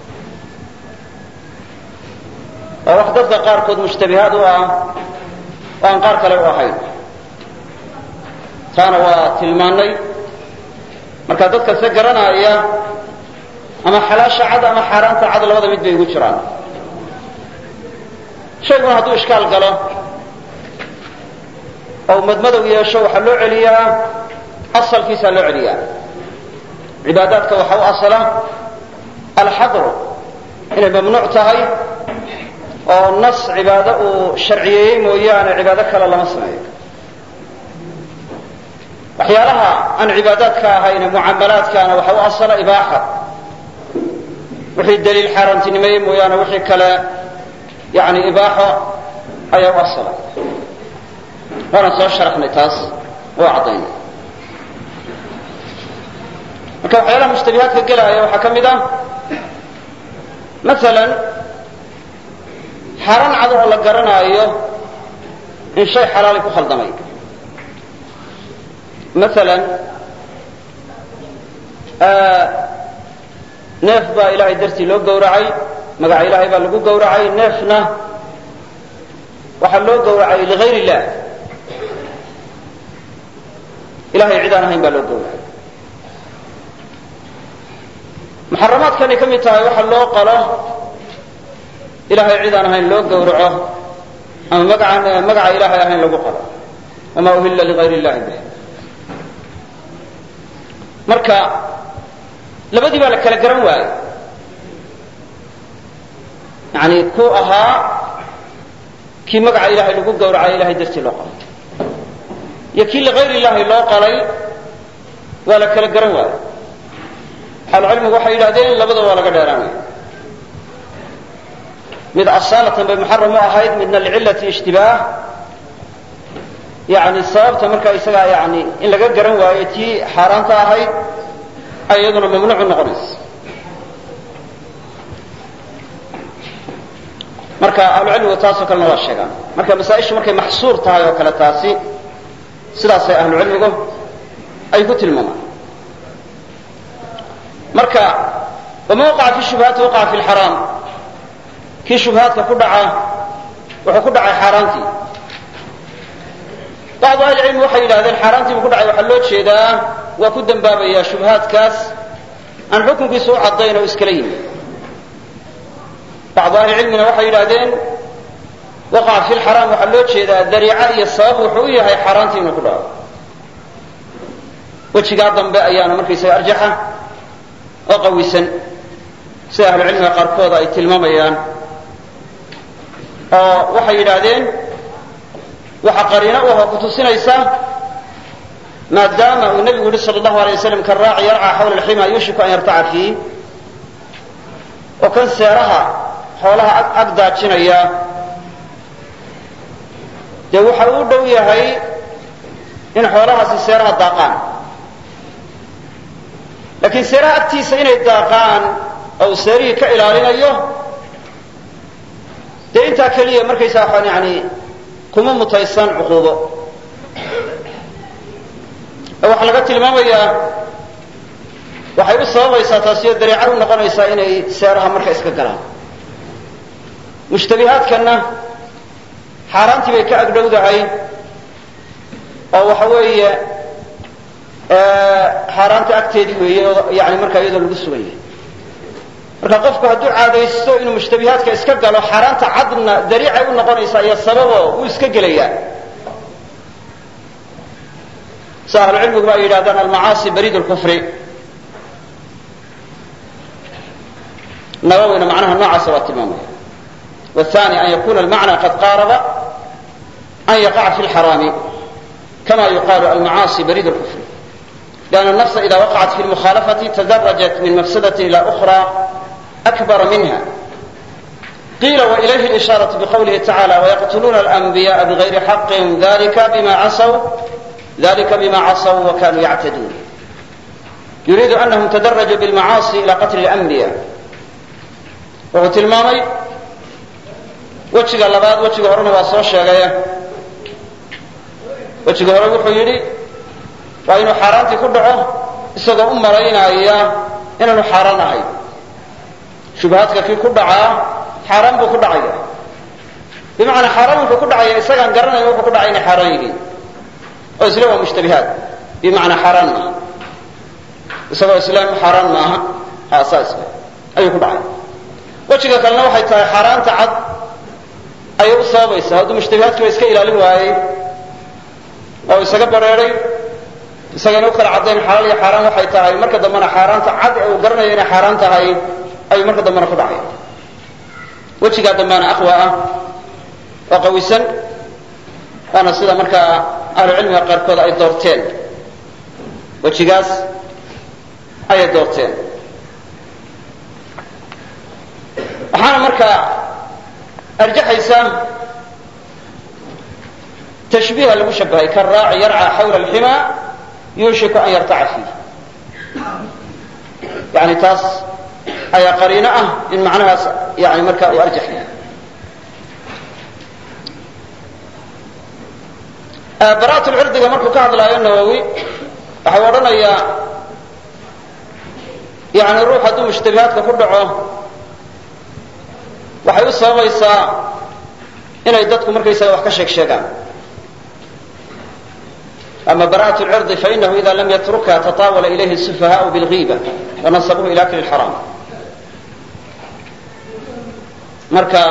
waa wax dadka qaarkood mushtabihaad u ah oo aan qaar kale u ahayn. taana waa tilmaanay. marka dadka se garanaya ama xalaasha cad ama xaaraanta cad labada mid bay ugu jiraan. shayguna hadduu ishkaal galo oo madmadow yeesho waxaa loo celiyaa asalkiisaa loo celiyaa. cibaadaadka waxaa u asala alxadru inay mamnuuc tahay oo nas cibaado uu sharciyeeyey mooyaane cibaado kale lama sameeyo. waxyaalaha aan cibaadaadka ahayn mucaamalaadkaana waxa u asala ibaaxa. wixii daliil xaaraantinimeeyey mooyaane wixii kale yani ibaaxo ayaa u asala waana soo sharaxnay taas oo caddaynay marka waxyaalaha mushtabihaadka gelaya waxaa ka mid ah maalan xaaraan cad oo la garanaayo in shay xalaali ku khaldamay maalan neef baa ilaahay dartii loo gowracay magaca ilaahay baa lagu gowracay neefna waxaa loo gowracay ligayr illah ilahay cid aan ahayn baa loo gowracay muxaramaadkanay ka mid tahay waxa loo qalo ilahay cid aan ahayn loo gowraco ama magaca magaca ilaahay ahayn lagu qalo wamaa uhilla ligayr illahi bih marka labadii baa la kala garan waayo yani ku ahaa kii magaca ilaahay lagu gowracay ilahay dartii loo qalay iyo kii ligayr illahi loo qalay waa la kala garan waayo ahlucilmigu waxay yidhahdeen labada waa laga dheeraanaya mid asaalatan bay muxaram u ahayd midna licillati ishtibaah yani sababta marka isagaa yani in laga garan waayo tii xaaraanta ahayd ay iyaduna mamnuucu noqonaysa marka ahlucilmigu taasoo kalena waa sheegaan marka masaaishu markay maxsuur tahay oo kale taasi sidaasay ahlucilmigu ay ku tilmaamaan marka wama waqaca fi shubahaati waqaca fi lxaraam kii shubahaadka ku dhaca wuxuu ku dhacay xaaraantii bacdu ahli cilmi waxay yidhahdeen xaaraantii buu ku dhacay waxaa loo jeedaa waa ku dembaabayaa shubahaadkaas aan xukunkiisu u caddayn oo iskala yimi bacdu ahli cilmina waxay yidhahdeen waqaca fi lxaraam waxaa loo jeedaa dariica iyo sabab wuxuu u yahay xaaraantii inuu ku dhaco wejigaa dambe ayaana markaysaga arjaxa oo qawisan sida ahlucilmiga qaarkooda ay tilmaamayaan oo waxay yidhaahdeen waxa qariino u ahoo kutusinaysa maadaama uu nebigu yihi sal allahu alay waslam kan raaci yarcaa xawla alxima yuushiku an yartaca fiih oo kan seeraha xoolaha ag daajinaya dee waxa uu dhow yahay in xoolahaasi seeraha daaqaan laakiin seeraha agtiisa inay daaqaan oo uu seerihii ka ilaalinayo dee intaa keliya markaysaa waxaan yani kuma mutaysan cuquubo oo waxaa laga tilmaamayaa waxay u sababaysaa taasiyo dareeca u noqonaysaa inay seeraha marka iska galaan mushtabihaadkanna xaaraantii bay ka agdhowdahay oo waxa weeye xaaraanta agteedii weeye oo yani markaa iyadoo lagu sugan yahay marka qofku hadduu caadaysto inuu mushtabihaadka iska galo xaaraanta cadna dariicay u noqonaysaa iyo sababo uu iska gelayaa si ahlucilmigu ba ay yidhahdaan almacaasi bariid lkufri nawawina macnaha noocaasa waa tilmaamaya wathani an yakuna almacna qad qaaraba an yaqaca fi lxaraami kama yuqalu almacaasi bariid lkufri لأن النفس إذا وقعت في المخالفة تدرجت من مفسدة إلى أخرى أكبر منها قيل وإليه الإشارة بقوله تعالى ويقتلون الأنبياء بغير حق ذلك بما عصوا ذلك بما عصوا وكانوا يعتدون يريد أنهم تدرجوا بالمعاصي إلى قتل الأنبياء وهو تلمامي وجه اللباد وجه هرنا وصوى الشيغية وجه هرنا وحيري waa inuu xaaraantii ku dhaco isagoo u malaynaya inaanu xaaraan ahayn shubahaadka kii ku dhacaa xaaraan buu ku dhacaya bimacnaa xaaraan wuxuu ku dhacaya isagaan garanayn wuxuu ku dhacay inay xaaraan yihiin oo isla waa mushtabihaad bimacnaa xaaraan maaha isagoo islaam xaaraan maaha haasaasle ayuu ku dhacay wejiga kalena waxay tahay xaaraanta cad ayay u sababaysaa hadduu mushtabihaadkiiba iska ilaalin waayey oo isaga bareeray isagana u kala caddayn xalaal iyo xaaraan waxay tahay marka dambena xaaraanta cad ee uu garanayo inay xaaraan tahay ayuu marka dambena ku dhacay wejigaa dambaana aqwa ah oo qawisan waana sida markaa ahlucilmiga qaarkood ay doorteen wejigaas ayay doorteen waxaana markaa arjaxaysa tashbiiha lagu shabahay karaaci yarca xawla alxima yuushiku an yartaca fiih yani taas ayaa qariino ah in macnahaas yani markaa uu arjaxaya. bara'at lcirdiga markuu ka hadlaayo nawowi waxau odhanayaa yani ruux hadduu mushtabihaadka ku dhaco waxay u sababaysaa inay dadku markaysaga wax ka sheeg sheegaan. ama bara'at lcirdi fainahu ida lam yatrukha tataawala ilayhi sufahaau bilgiiba wanasabuhu ila akli lxaraam. marka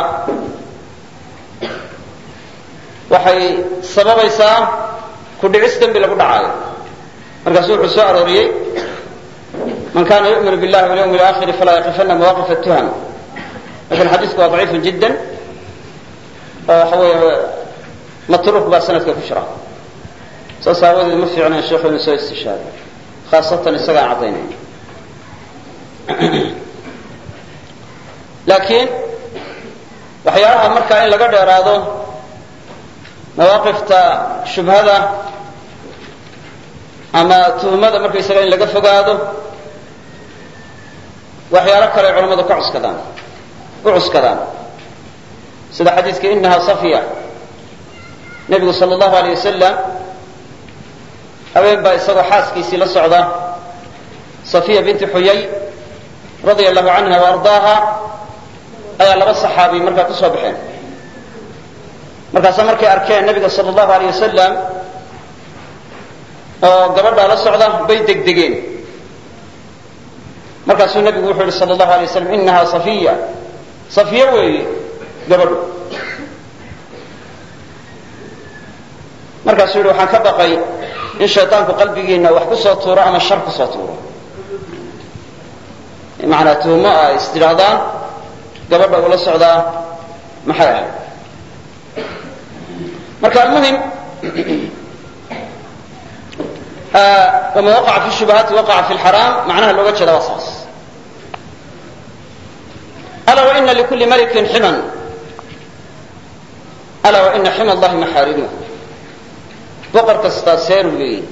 waxay sababaysaa ku dhicis dembi lagu dhacaayo. markaasu wuxuu soo arooriyey man kana yu'minu billahi walyawmi alaakhiri falaa yaqifana mawaqif atuham. lakin xadiisku waa daciifu jiddan oo waxa weeye matruuk baa sanadka ku jira. saas aawadeed ma fiicnayn sheekhu inuu soo istishaado khaasatan isagaan caddaynay. laakiin waxyaalaha markaa in laga dheeraado mawaaqifta shubhada ama tuhmada markaysaga in laga fogaado waxyaalo kale culamadu ka cuskadaan u cuskadaan sida xadiiska inaha safiya. nebigu sala allahu alayh wasalam haween baa isagoo xaaskiisii la socda safiya binti xuyay radia allahu canha wa ardaaha ayaa laba saxaabi markaa ku soo baxeen. markaasa markay arkeen nabiga sala allahu alayh wasalam oo gabadhaa la socda bay degdegeen. markaasuu nabigu wuxuu yihi sala allahu alay wasalam inaha safiya, safiya weeye gabadhu. markaasuu yihi waxaan ka baqay in shayطaanku qalbigiina wax ku soo tuuro ama shar ku soo tuuro. macanaa tuhmo ay istidhaahdaan gabadha ula socdaa maxay ahayd. marka almuhim wama waqaca fi shubahaati waqaca fi lxaraam macnaha looga jeeda waa saas. alaa waina likuli malikin ximan alaa waina xima allahi maxaarimuh. boqor kastaa seeruu leeyahy.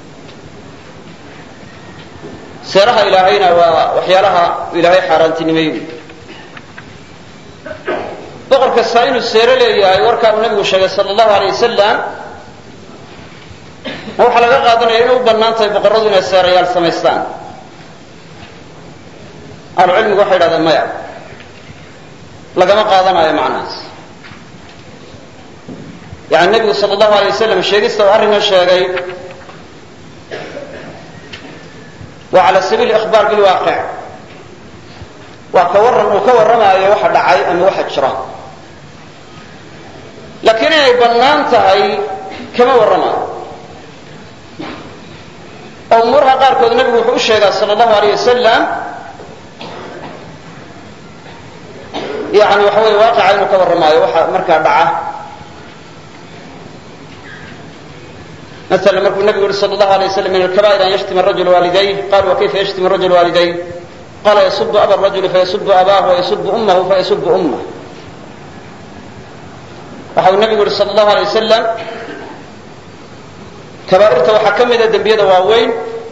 seeraha ilaahayna waa waxyaalaha ilaahay xaaraantinimeeyu. boqor kastaa inuu seero leeyahay warkaa uu nabigu sheegay sala allahu alay wasalam ma waxaa laga qaadanaya inay u bannaan tahay boqorradu inay seerayaal samaystaan. ahlucilmigu waxay yidhahdeen maya, lagama qaadanayo macnahaas. yani nebigu sala allahu alay wasalam sheegista uu arrinkan sheegay waa cala sabiili ikhbaar bilwaaqic. waa ka warran uu ka warramaayo waxa dhacay ama waxa jira. laakiin inay bannaan tahay kama warramayo. oo umuuraha qaarkood nebigu wuxuu u sheegaa sala allahu alayh wasalam yani waxa weye waaqica inuu ka warramaayo waxa markaa dhaca. مثلا markuu nabigu yihi sal اlahu alيه waslam min alkaba'ir an yashtima الrajul waalidayh qalu wakayfa yashtim الrajul waalidayh qala yasubu aba الrajuli fayasubu abahu wayasubu umahu fayasubu umah. waxa uu nabigu yihi sal اlahu alيه wasalam kabaa'irta waxaa ka mida dembiyada waaweyn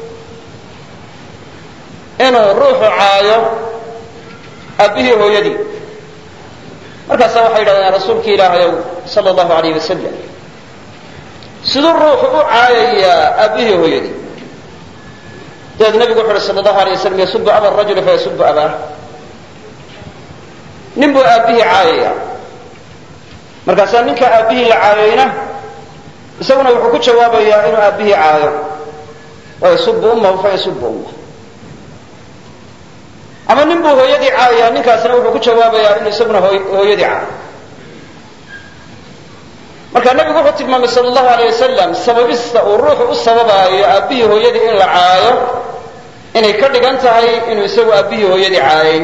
inuu ruuxu caayo aabihii hooyadii. markaasa waxay yidhahdeen rasuulki ilaahayow sal اlahu alayh wasalam siduu ruuxu u caayayaa aabihii hooyadii. dabeed nabigu wuxu uhi sal allahu alay waslam yasubu aba rajuli fayasubu abaah. nin buu aabbihii caayaya. markaasaa ninka aabbihii la caayayna isaguna wuxuu ku jawaabayaa inuu aabbihii caayo wayasubu ummahu fayasubu ummah. ama nin buu hooyadii caayaya, ninkaasina wuxuu ku jawaabayaa inuu isaguna hooyadii caayo. marka nabigu wuxuu tilmaamay sal allahu alay wasalam sababista uu ruuxu u sababaayo aabbihii hooyadii in la caayo inay ka dhigan tahay inuu isagu aabbihii hooyadii caayay.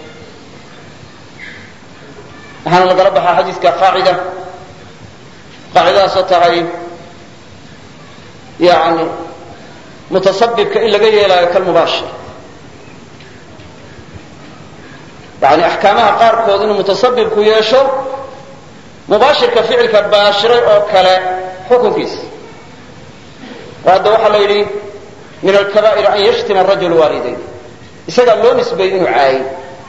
waxaana lagala baxaa xadiiska qaacida qaacidadaasoo tahay yani mutasabibka in laga yeelaayo kalmubaashir. yani axkaamaha qaarkood inuu mutasabibku yeesho mubaashirka ficilka baashiray oo kale xukunkiisa hadda waxaa la yidhi min alkabaa'ir an yashtima arajulu waalidayn isagaa loo nisbeeyey inuu caayay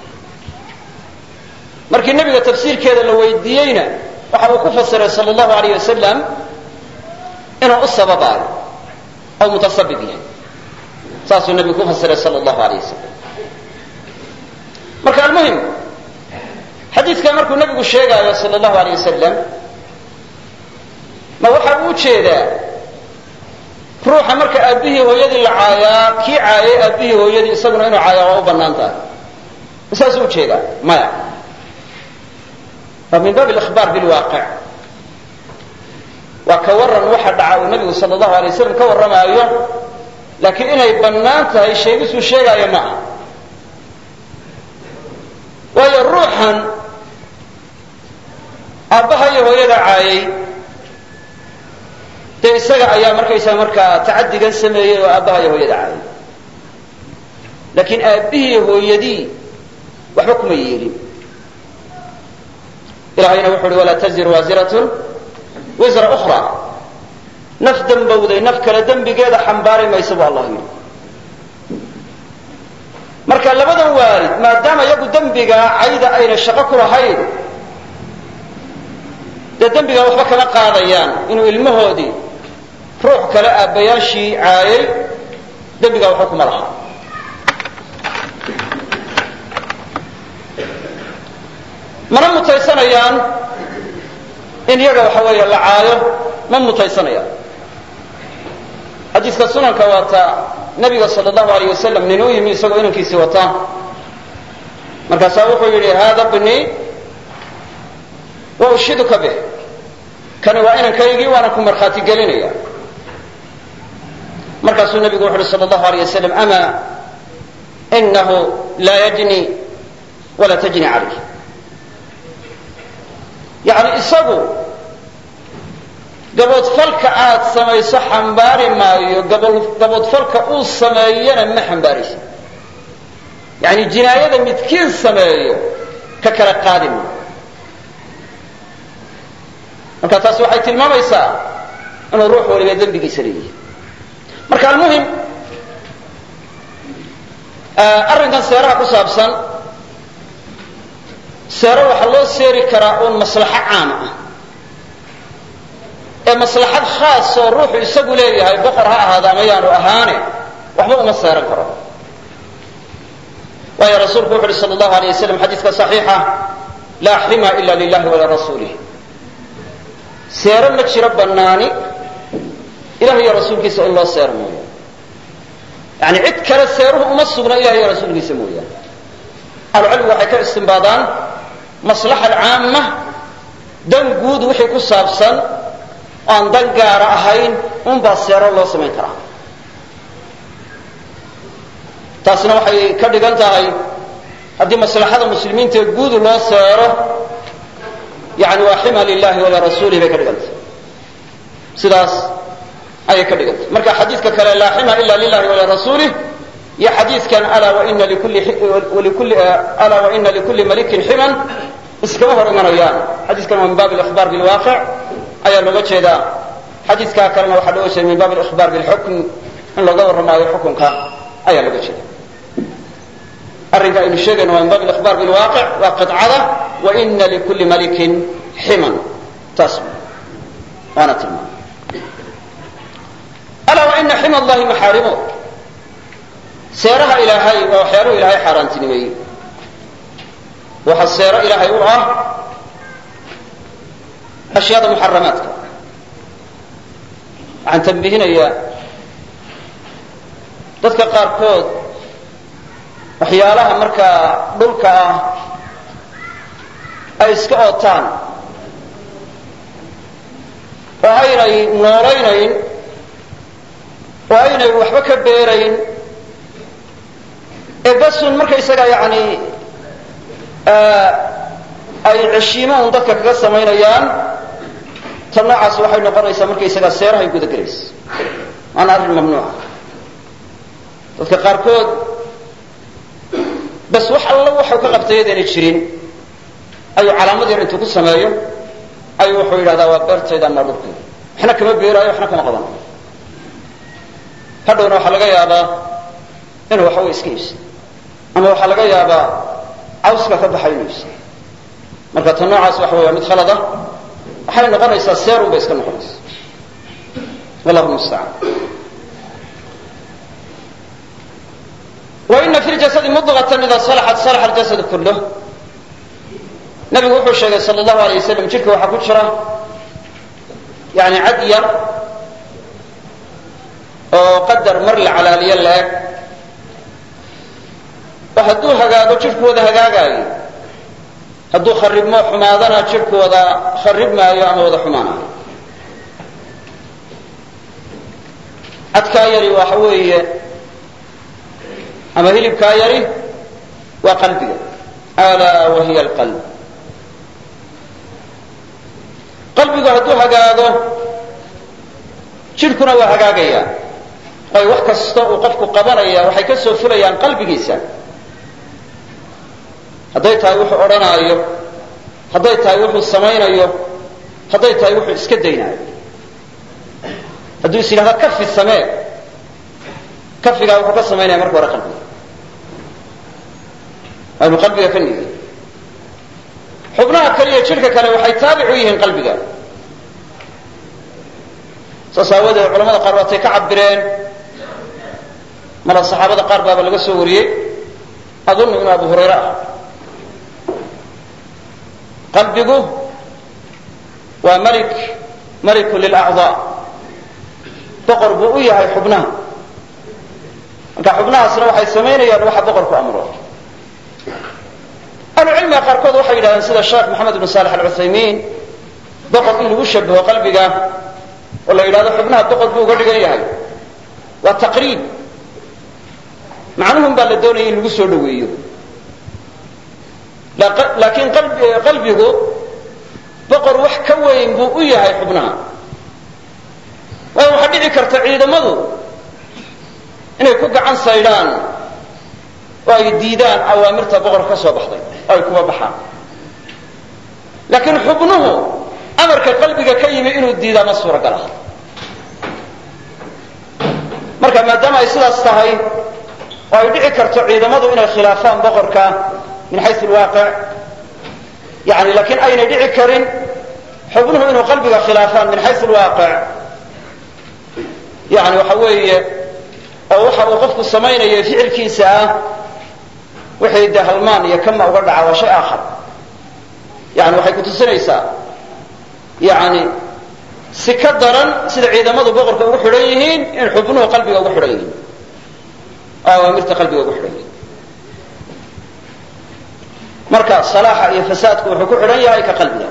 markii nebiga tafsiirkeeda la weydiiyeyna waxa uu ku fasiray sal allahu alayh wasalam inuu u sababaayo oo mutasabib yahay saasuu nebigu ku fasiray sal allahu alayh wasalam marka almuhim xadiidka markuu nebigu sheegaayo sal allahu alayh wasalam ma waxa uu ujeedaa ruuxa marka aabbihii hooyadii la caayaa kii caayay aabbihii hooyadii isaguna inuu caayaa waa u bannaan tahay saasuu ujeedaa maya waa min baab alikhbaar bilwaaqic waa ka warran waxa dhaca uu nebigu sala allahu alay wasalam ka warramaayo laakiin inay bannaan tahay sheegisuu sheegaayo ma aha waayo ruuxan aabbaha iyo hooyada caayay dee isaga ayaa markaysaa markaa tacadigan sameeyey oo aabbaha iyo hooyada caayay laakiin aabbihii hooyadii waxba kuma yeelin ilahayna wuxu uhi walaa taziru waasiratun wisra ukhra naf dembowday naf kale dembigeeda xambaari maysa bu allah yidhi marka labadan waalid maadaama iyagu dembigaa cayda ayna shaqo ku lahayn dee dembigaa waxba kama qaadayaan inuu ilmahoodii ruux kale aabbayaashii caayay dembigaa waxba kuma laha mana mutaysanayaan in iyaga waxa weeye la caayo ma mutaysanayaan xadiiska sunanka waata nabiga sal allahu alayh wasalam nin u yimi isagoo inankiisii wataa markaasaa wuxuu yidhi haada bni wa ushiduka bih kani waa inankaygii waana ku markhaati gelinaya markaasuu nabigu wuxu uhi sal allahu alayh wasalam ama inahu laa yajni walaa tajni calayh yani isagu gaboodfalka aad samayso xambaari maayo gaboodfalka uu sameeyana ma xambaaraysa yani jinaayada midkiin sameeyo ka kala qaadi maayo marka taas waxay tilmaamaysaa inuu ruux waliba dembigiisa leeyahay marka almuhim arrinkan seeraha ku saabsan seero waxaa loo seeri karaa uun maslaxo caama ah ee maslaxad khaas oo ruuxu isagu leeyahay boqor ha ahaada ama yaanu ahaane waxba uma seeran karo waayo rasuulku wuxu uhi sal allahu alayh wasalam xadiiska saxiixa laa xima ila lilahi walirasuulih seero ma jiro bannaani ilah iyo rasuulkiisa in loo seero mooyaane yani cid kale seeruhu uma sugna ilah iyo rasuulkiisa mooyaane ahlucilmigu waxay ka istimbaadaan maslaxa alcaama dan guud wixii ku saabsan aan dan gaara ahayn unbaa seero loo samayn karaa taasna waxay ka dhigan tahay haddii maslaxada muslimiinta guud loo seero yani waa xima lilahi walirasuulih bay ka dhigan tahay sidaas ayay ka dhigan tahay marka xadiidka kale laa xima ila lilahi walirasuulih iyo xadiidkan alaa waina likulli malikin ximan iskama hor imanayaan xadiiskan waa min baab alikhbaar bilwaaqic ayaa looga jeedaa xadiidkaa kalena waxaa looga jeeda min baab alikhbaar bilxukm in looga warramaayo xukunka ayaa looga jeeda arrinka aynu sheegayna waa min baab alikhbaar bilwaaqic waa qidcada waina likulli malikin ximan taas waana tilmaam alaa waina xima allahi maxaarimo seeraha ilaahay waa waxyaaluhu ilaahay xaaraantinimeeyey waxa seero ilaahay u ah ashyaada muxaramaadka waxaan tambihinayaa dadka qaarkood waxyaalaha markaa dhulka ah ay iska ootaan oo aynay noolaynayn oo aynay waxba ka beerayn ee basun markaysaga yani ay ceshiimo un dadka kaga samaynayaan ta noocaas waxay noqonaysaa markaysaga seerahay guda gelaysa waana arrin mamnuuca dadka qaarkood bas wax alla waxau ka qabtay yadayna jirin ayuu calaamad yar intuu ku sameeyo ayuu wuxuu yidhahdaa waa beertayda ama dhulkayda waxna kama beeraayo waxna kama qabanayo hadhowna waxaa laga yaabaa inuu waxawy iska iibsado ama waxaa laga yaabaa cawska ka baxay inuu iibsado marka tan noocaas waxa wey waa mid khalada waxay noqonaysaa seerun bay iska noqonaysaa wallahu mustacaan waina fi ljasadi mudgatan ida salaxat salaxa aljasadu kulluh nabigu wuxuu sheegay sal allahu alay wasalam jidhka waxaa ku jira yani cad yar oo qadar mar la calaaliyo la-eg oo hadduu hagaago jidhku wada hagaagaayo hadduu kharibmo xumaadana jidhku wada kharib maayo ama wada xumaanayo cadkaa yari waxa weeye ama hilibkaa yari waa qalbiga alaa wahiya alqalb qalbigu hadduu hagaago jidhkuna waa hagaagaya ay wax kasta uu qofku qabanaya waxay ka soo fulayaan qalbigiisa hadday tahay wuxuu odhanaayo hadday tahay wuxuu samaynayo hadday tahay wuxuu iska daynaayo hadduu is yidhahdo kafi samee kafigaa wuxuu ka samaynaya marka hore qalbiga aynu qalbiga ka nigay xubnaha kaliya jidhka kale waxay taabic u yihiin qalbiga saas aawadeed culamada qaar waatay ka cabireen mara saxaabada qaar baaba laga soo wariyey adunnu inuu abu hurayre ah qalbigu waa malik maliku lilacdaa boqor buu u yahay xubnaha marka xubnahaasna waxay samaynayaan waxa boqorku amro ahlucilmiga qaarkood waxay yidhahdeen sida sheekh maxamed ibn saalex alcuthaymiin boqor in lagu shabaho qalbiga oo la yidhahdo xubnaha boqor buu uga dhigan yahay waa taqriib macnuhun baa la doonaya in lagu soo dhaweeyo laakiin qalbigu boqor wax ka weyn buu u yahay xubnaha waayo waxaa dhici karta ciidamadu inay ku gacan saydhaan oo ay diidaan awaamirta boqor ka soo baxday oo ay kuba baxaan laakiin xubnuhu amarka qalbiga ka yimi inuu diidaa ma suuragal ah marka maadaama ay sidaas tahay oo ay dhici karto ciidamadu inay khilaafaan boqorka min xayu lwaaqic yani laakiin aynay dhici karin xubnuhu inuu qalbiga khilaafaan min xayu lwaaqic yani waxa weeye oo waxa uu qofku samaynayo ficilkiisa ah wixii de halmaan iyo kama uga dhaca waa shay aakhar yani waxay kutusinaysaa yani si ka daran sida ciidamadu boqorka ugu xidhan yihiin in xubnuhu qalbiga ugu xidhan yihiin oo awaamirta qalbiga ugu xidhan yihiin marka salaaxa iyo fasaadku wuxuu ku xidhan yahay ka qalbiga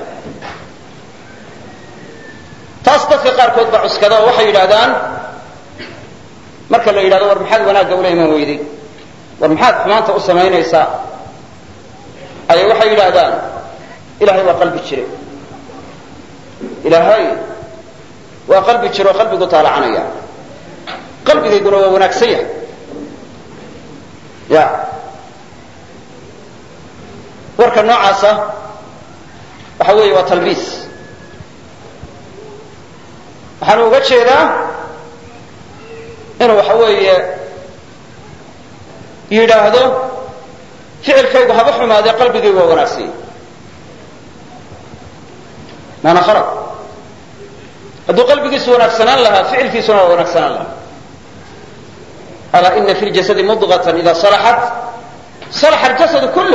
taas dadka qaarkood baa cuskada oo waxay yidhahdaan marka la yidhahdo war maxaad wanaagga ula iman weyday war maxaad xumaanta u samaynaysaa ayay waxay yidhaahdaan ilahay waa qalbi jire ilaahay waa qalbi jire oo qalbigu taalacanaya qalbigayguna waa wanaagsan yahay ya warka noocaasa waxa weeye waa talbiis waxaanu uga jeedaa inuu waxa weeye yidhaahdo ficilkaygu haba xumaadee qalbigaygu waa wanaagsanya maana khalad hadduu qalbigiisu wanaagsanaan lahaa ficilkiisuna waa wanaagsanaan lahaa alaa ina fi ljasadi mudgatan ida salaxat salaxa aljasadu kullu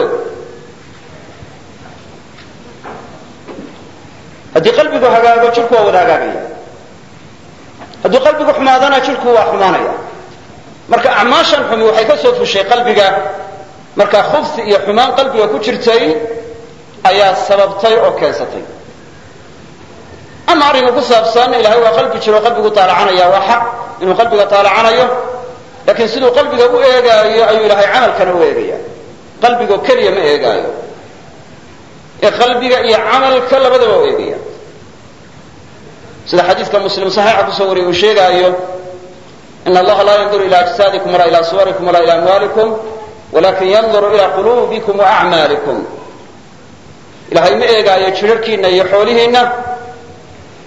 haddii qalbigu hagaago jidhku waa wada hagaagaya hadduu qalbigu xumaadana jidhku waa xumaanaya marka acmaashan xumi waxay ka soo fushay qalbiga marka khubsi iyo xumaan qalbiga ku jirtay ayaa sababtay oo keensatay ama arrinka ku saabsan ilahay waa qalbi jiro qalbigu taalacanaya waa xaq inuu qalbiga taalacanayo laakiin siduu qalbiga u eegaayo ayuu ilahay camalkana u eegaya qalbigoo keliya ma eegaayo ee qalbiga iyo camalka labadaba u eegaya sida xadiidka muslim saxiixa kusoo wariyay uu sheegaayo in allaha laa yanduru ila ajsaadikum walaa ila suwarikum walaa ila amwaalikum walakin yanduru ila quluubikum wa acmaalikum ilahay ma eegaayo jidharhkiinna iyo xoolihiinna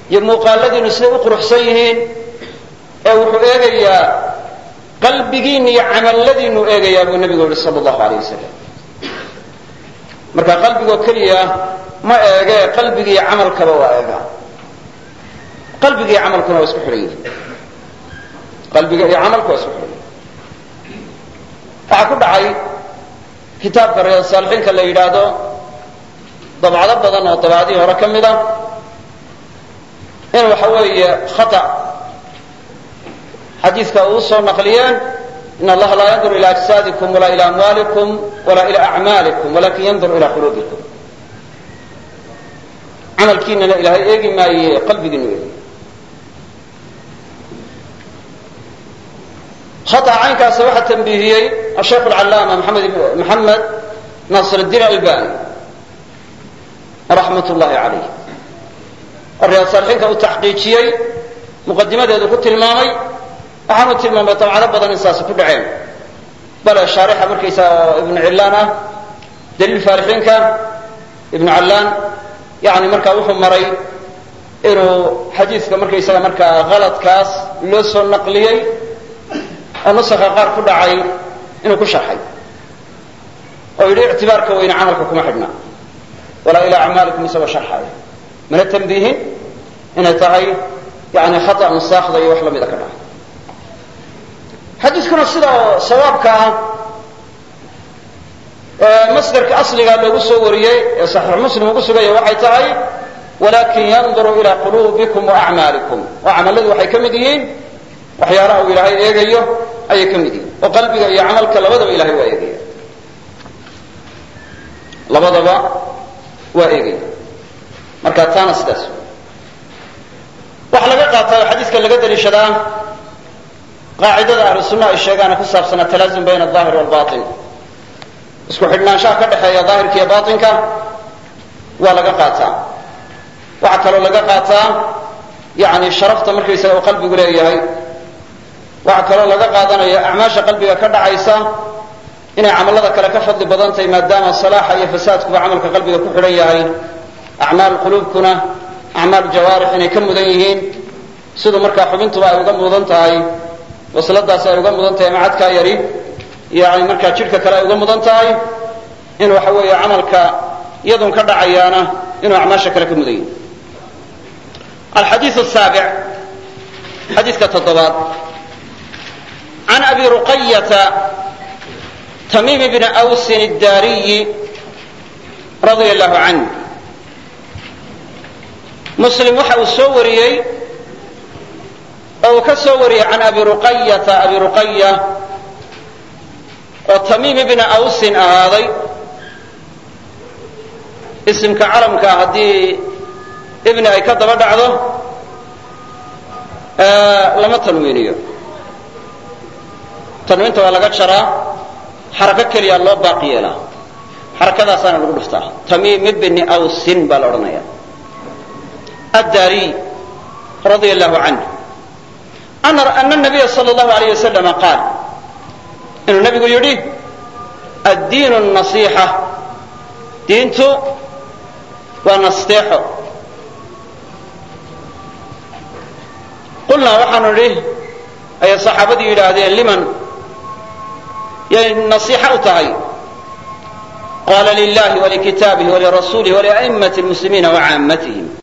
iyo muuqaaladiinu siday u quruxsan yihiin ee wuxuu eegayaa qalbigiinna iyo camalladiinu eegayaa buu nebigu yihi sala allahu alayh wasalam marka qalbigoo keliya ma eegee qalbiga iyo camalkaba waa eegaa qalbiga iyo camalkuna waa isku xidhan yihiin qalbiga iyo camalku waa isku xidhan yihin waxaa ku dhacay kitaabka riyaad saalixiinka la yidhaahdo dabcado badan oo dabcadihii hore ka mid a in waxa weeye khata xadiiska uu soo naqliyeen in allaha laa yandur ila ajsaadikum walaa ila amwaalikum walaa ila acmaalikum walakin yandur ila quluubikum camalkiinana ilaahay eegi maaye qalbigiinu eegi khata caynkaasi waxaa tanbiihiyey asheikh alcallaama maxamed maxamed naasir iddiin albani raxmat ullahi calayh oo riyaad saalixiinka uu taxqiijiyey muqadimadeedu ku tilmaamay waxaanu tilmaamay dabcado badan in saasi ku dhaceen bale shaarixa markaysaga ibnu cillaan ah daliil faalixiinka ibnu callaan yani markaa wuxuu maray inuu xadiiska markaysaga markaa haladkaas loo soo naqliyey oo nusakha qaar ku dhacay inuu ku sharxay oo yidhi ictibaarka weyne camalka kuma xidhna walaa ilaa acmaalikum isagoo sharxaya mana tanbiihin inay tahay yani khata nusaakda iyo wax lamida ka dhaca xadiiskuna sida sawaabka ah masdarka asliga loogu soo wariyey ee saxiix muslim ugu sugaya waxay tahay walakin yanduru ila quluubikum wa acmaalikum oo camalladu waxay ka mid yihiin waxyaalaha uu ilaahay eegayo ayay ka mid yihiin oo qalbiga iyo camalka labadaba ilahay waa eegaya labadaba waa eegaya marka taana sidaas waxa laga qaataa oo xadiiska laga daliishadaa qaacidada ahlu sunna ay sheegaan ku saabsan talaazum bayna adhaahir waalbatin isku xidhnaanshaha ka dhexeeya daahirka iyo baatinka waa laga qaataa waxaa kaloo laga qaataa yani sharafta markaysaga uu qalbigu leeyahay waxaa kaloo laga qaadanaya acmaasha qalbiga ka dhacaysa inay camallada kale ka fadli badan tahay maadaama salaaxa iyo fasaadkuba camalka qalbiga ku xidhan yahay acmaal quluubkuna acmaal jawaarix inay ka mudan yihiin siduu markaa xubintuba ay uga mudan tahay wasladaasi ay uga mudan tahay macadkaa yari yani markaa jidhka kale ay uga mudan tahay in waxa weeye camalka iyadun ka dhacayaana inuu acmaasha kale ka mudan yihin alxadiiu saabic xadiiska toddobaad can abi ruqayata tamiim bni awsin addaariyi radia allahu canh muslim waxa uu soo wariyey oo uu ka soo wariyey can abi ruqayata abi ruqaya oo tamiim ibna awsin ahaaday isimka calamka haddii ibni ay ka daba dhacdo lama tanwiiniyo tanwiinta waa laga jaraa xarako keliya loo baaqi yeelaa xarakadaasaana lagu dhuftaa tamiim ibni awsin baa la odhanaya addaariy radia allahu canh ana nabiya sala allahu alayh wasalama qaal inuu nabigu yidhi addiinu nasiixa diintu waa nasteexo qulnaa waxaanu nidhi ayay saxaabadii yidhaahdeen liman yay nasiixa u tahay qaala lilahi walikitaabihi walirasuulihi walia'immati lmuslimiina wacaamatihim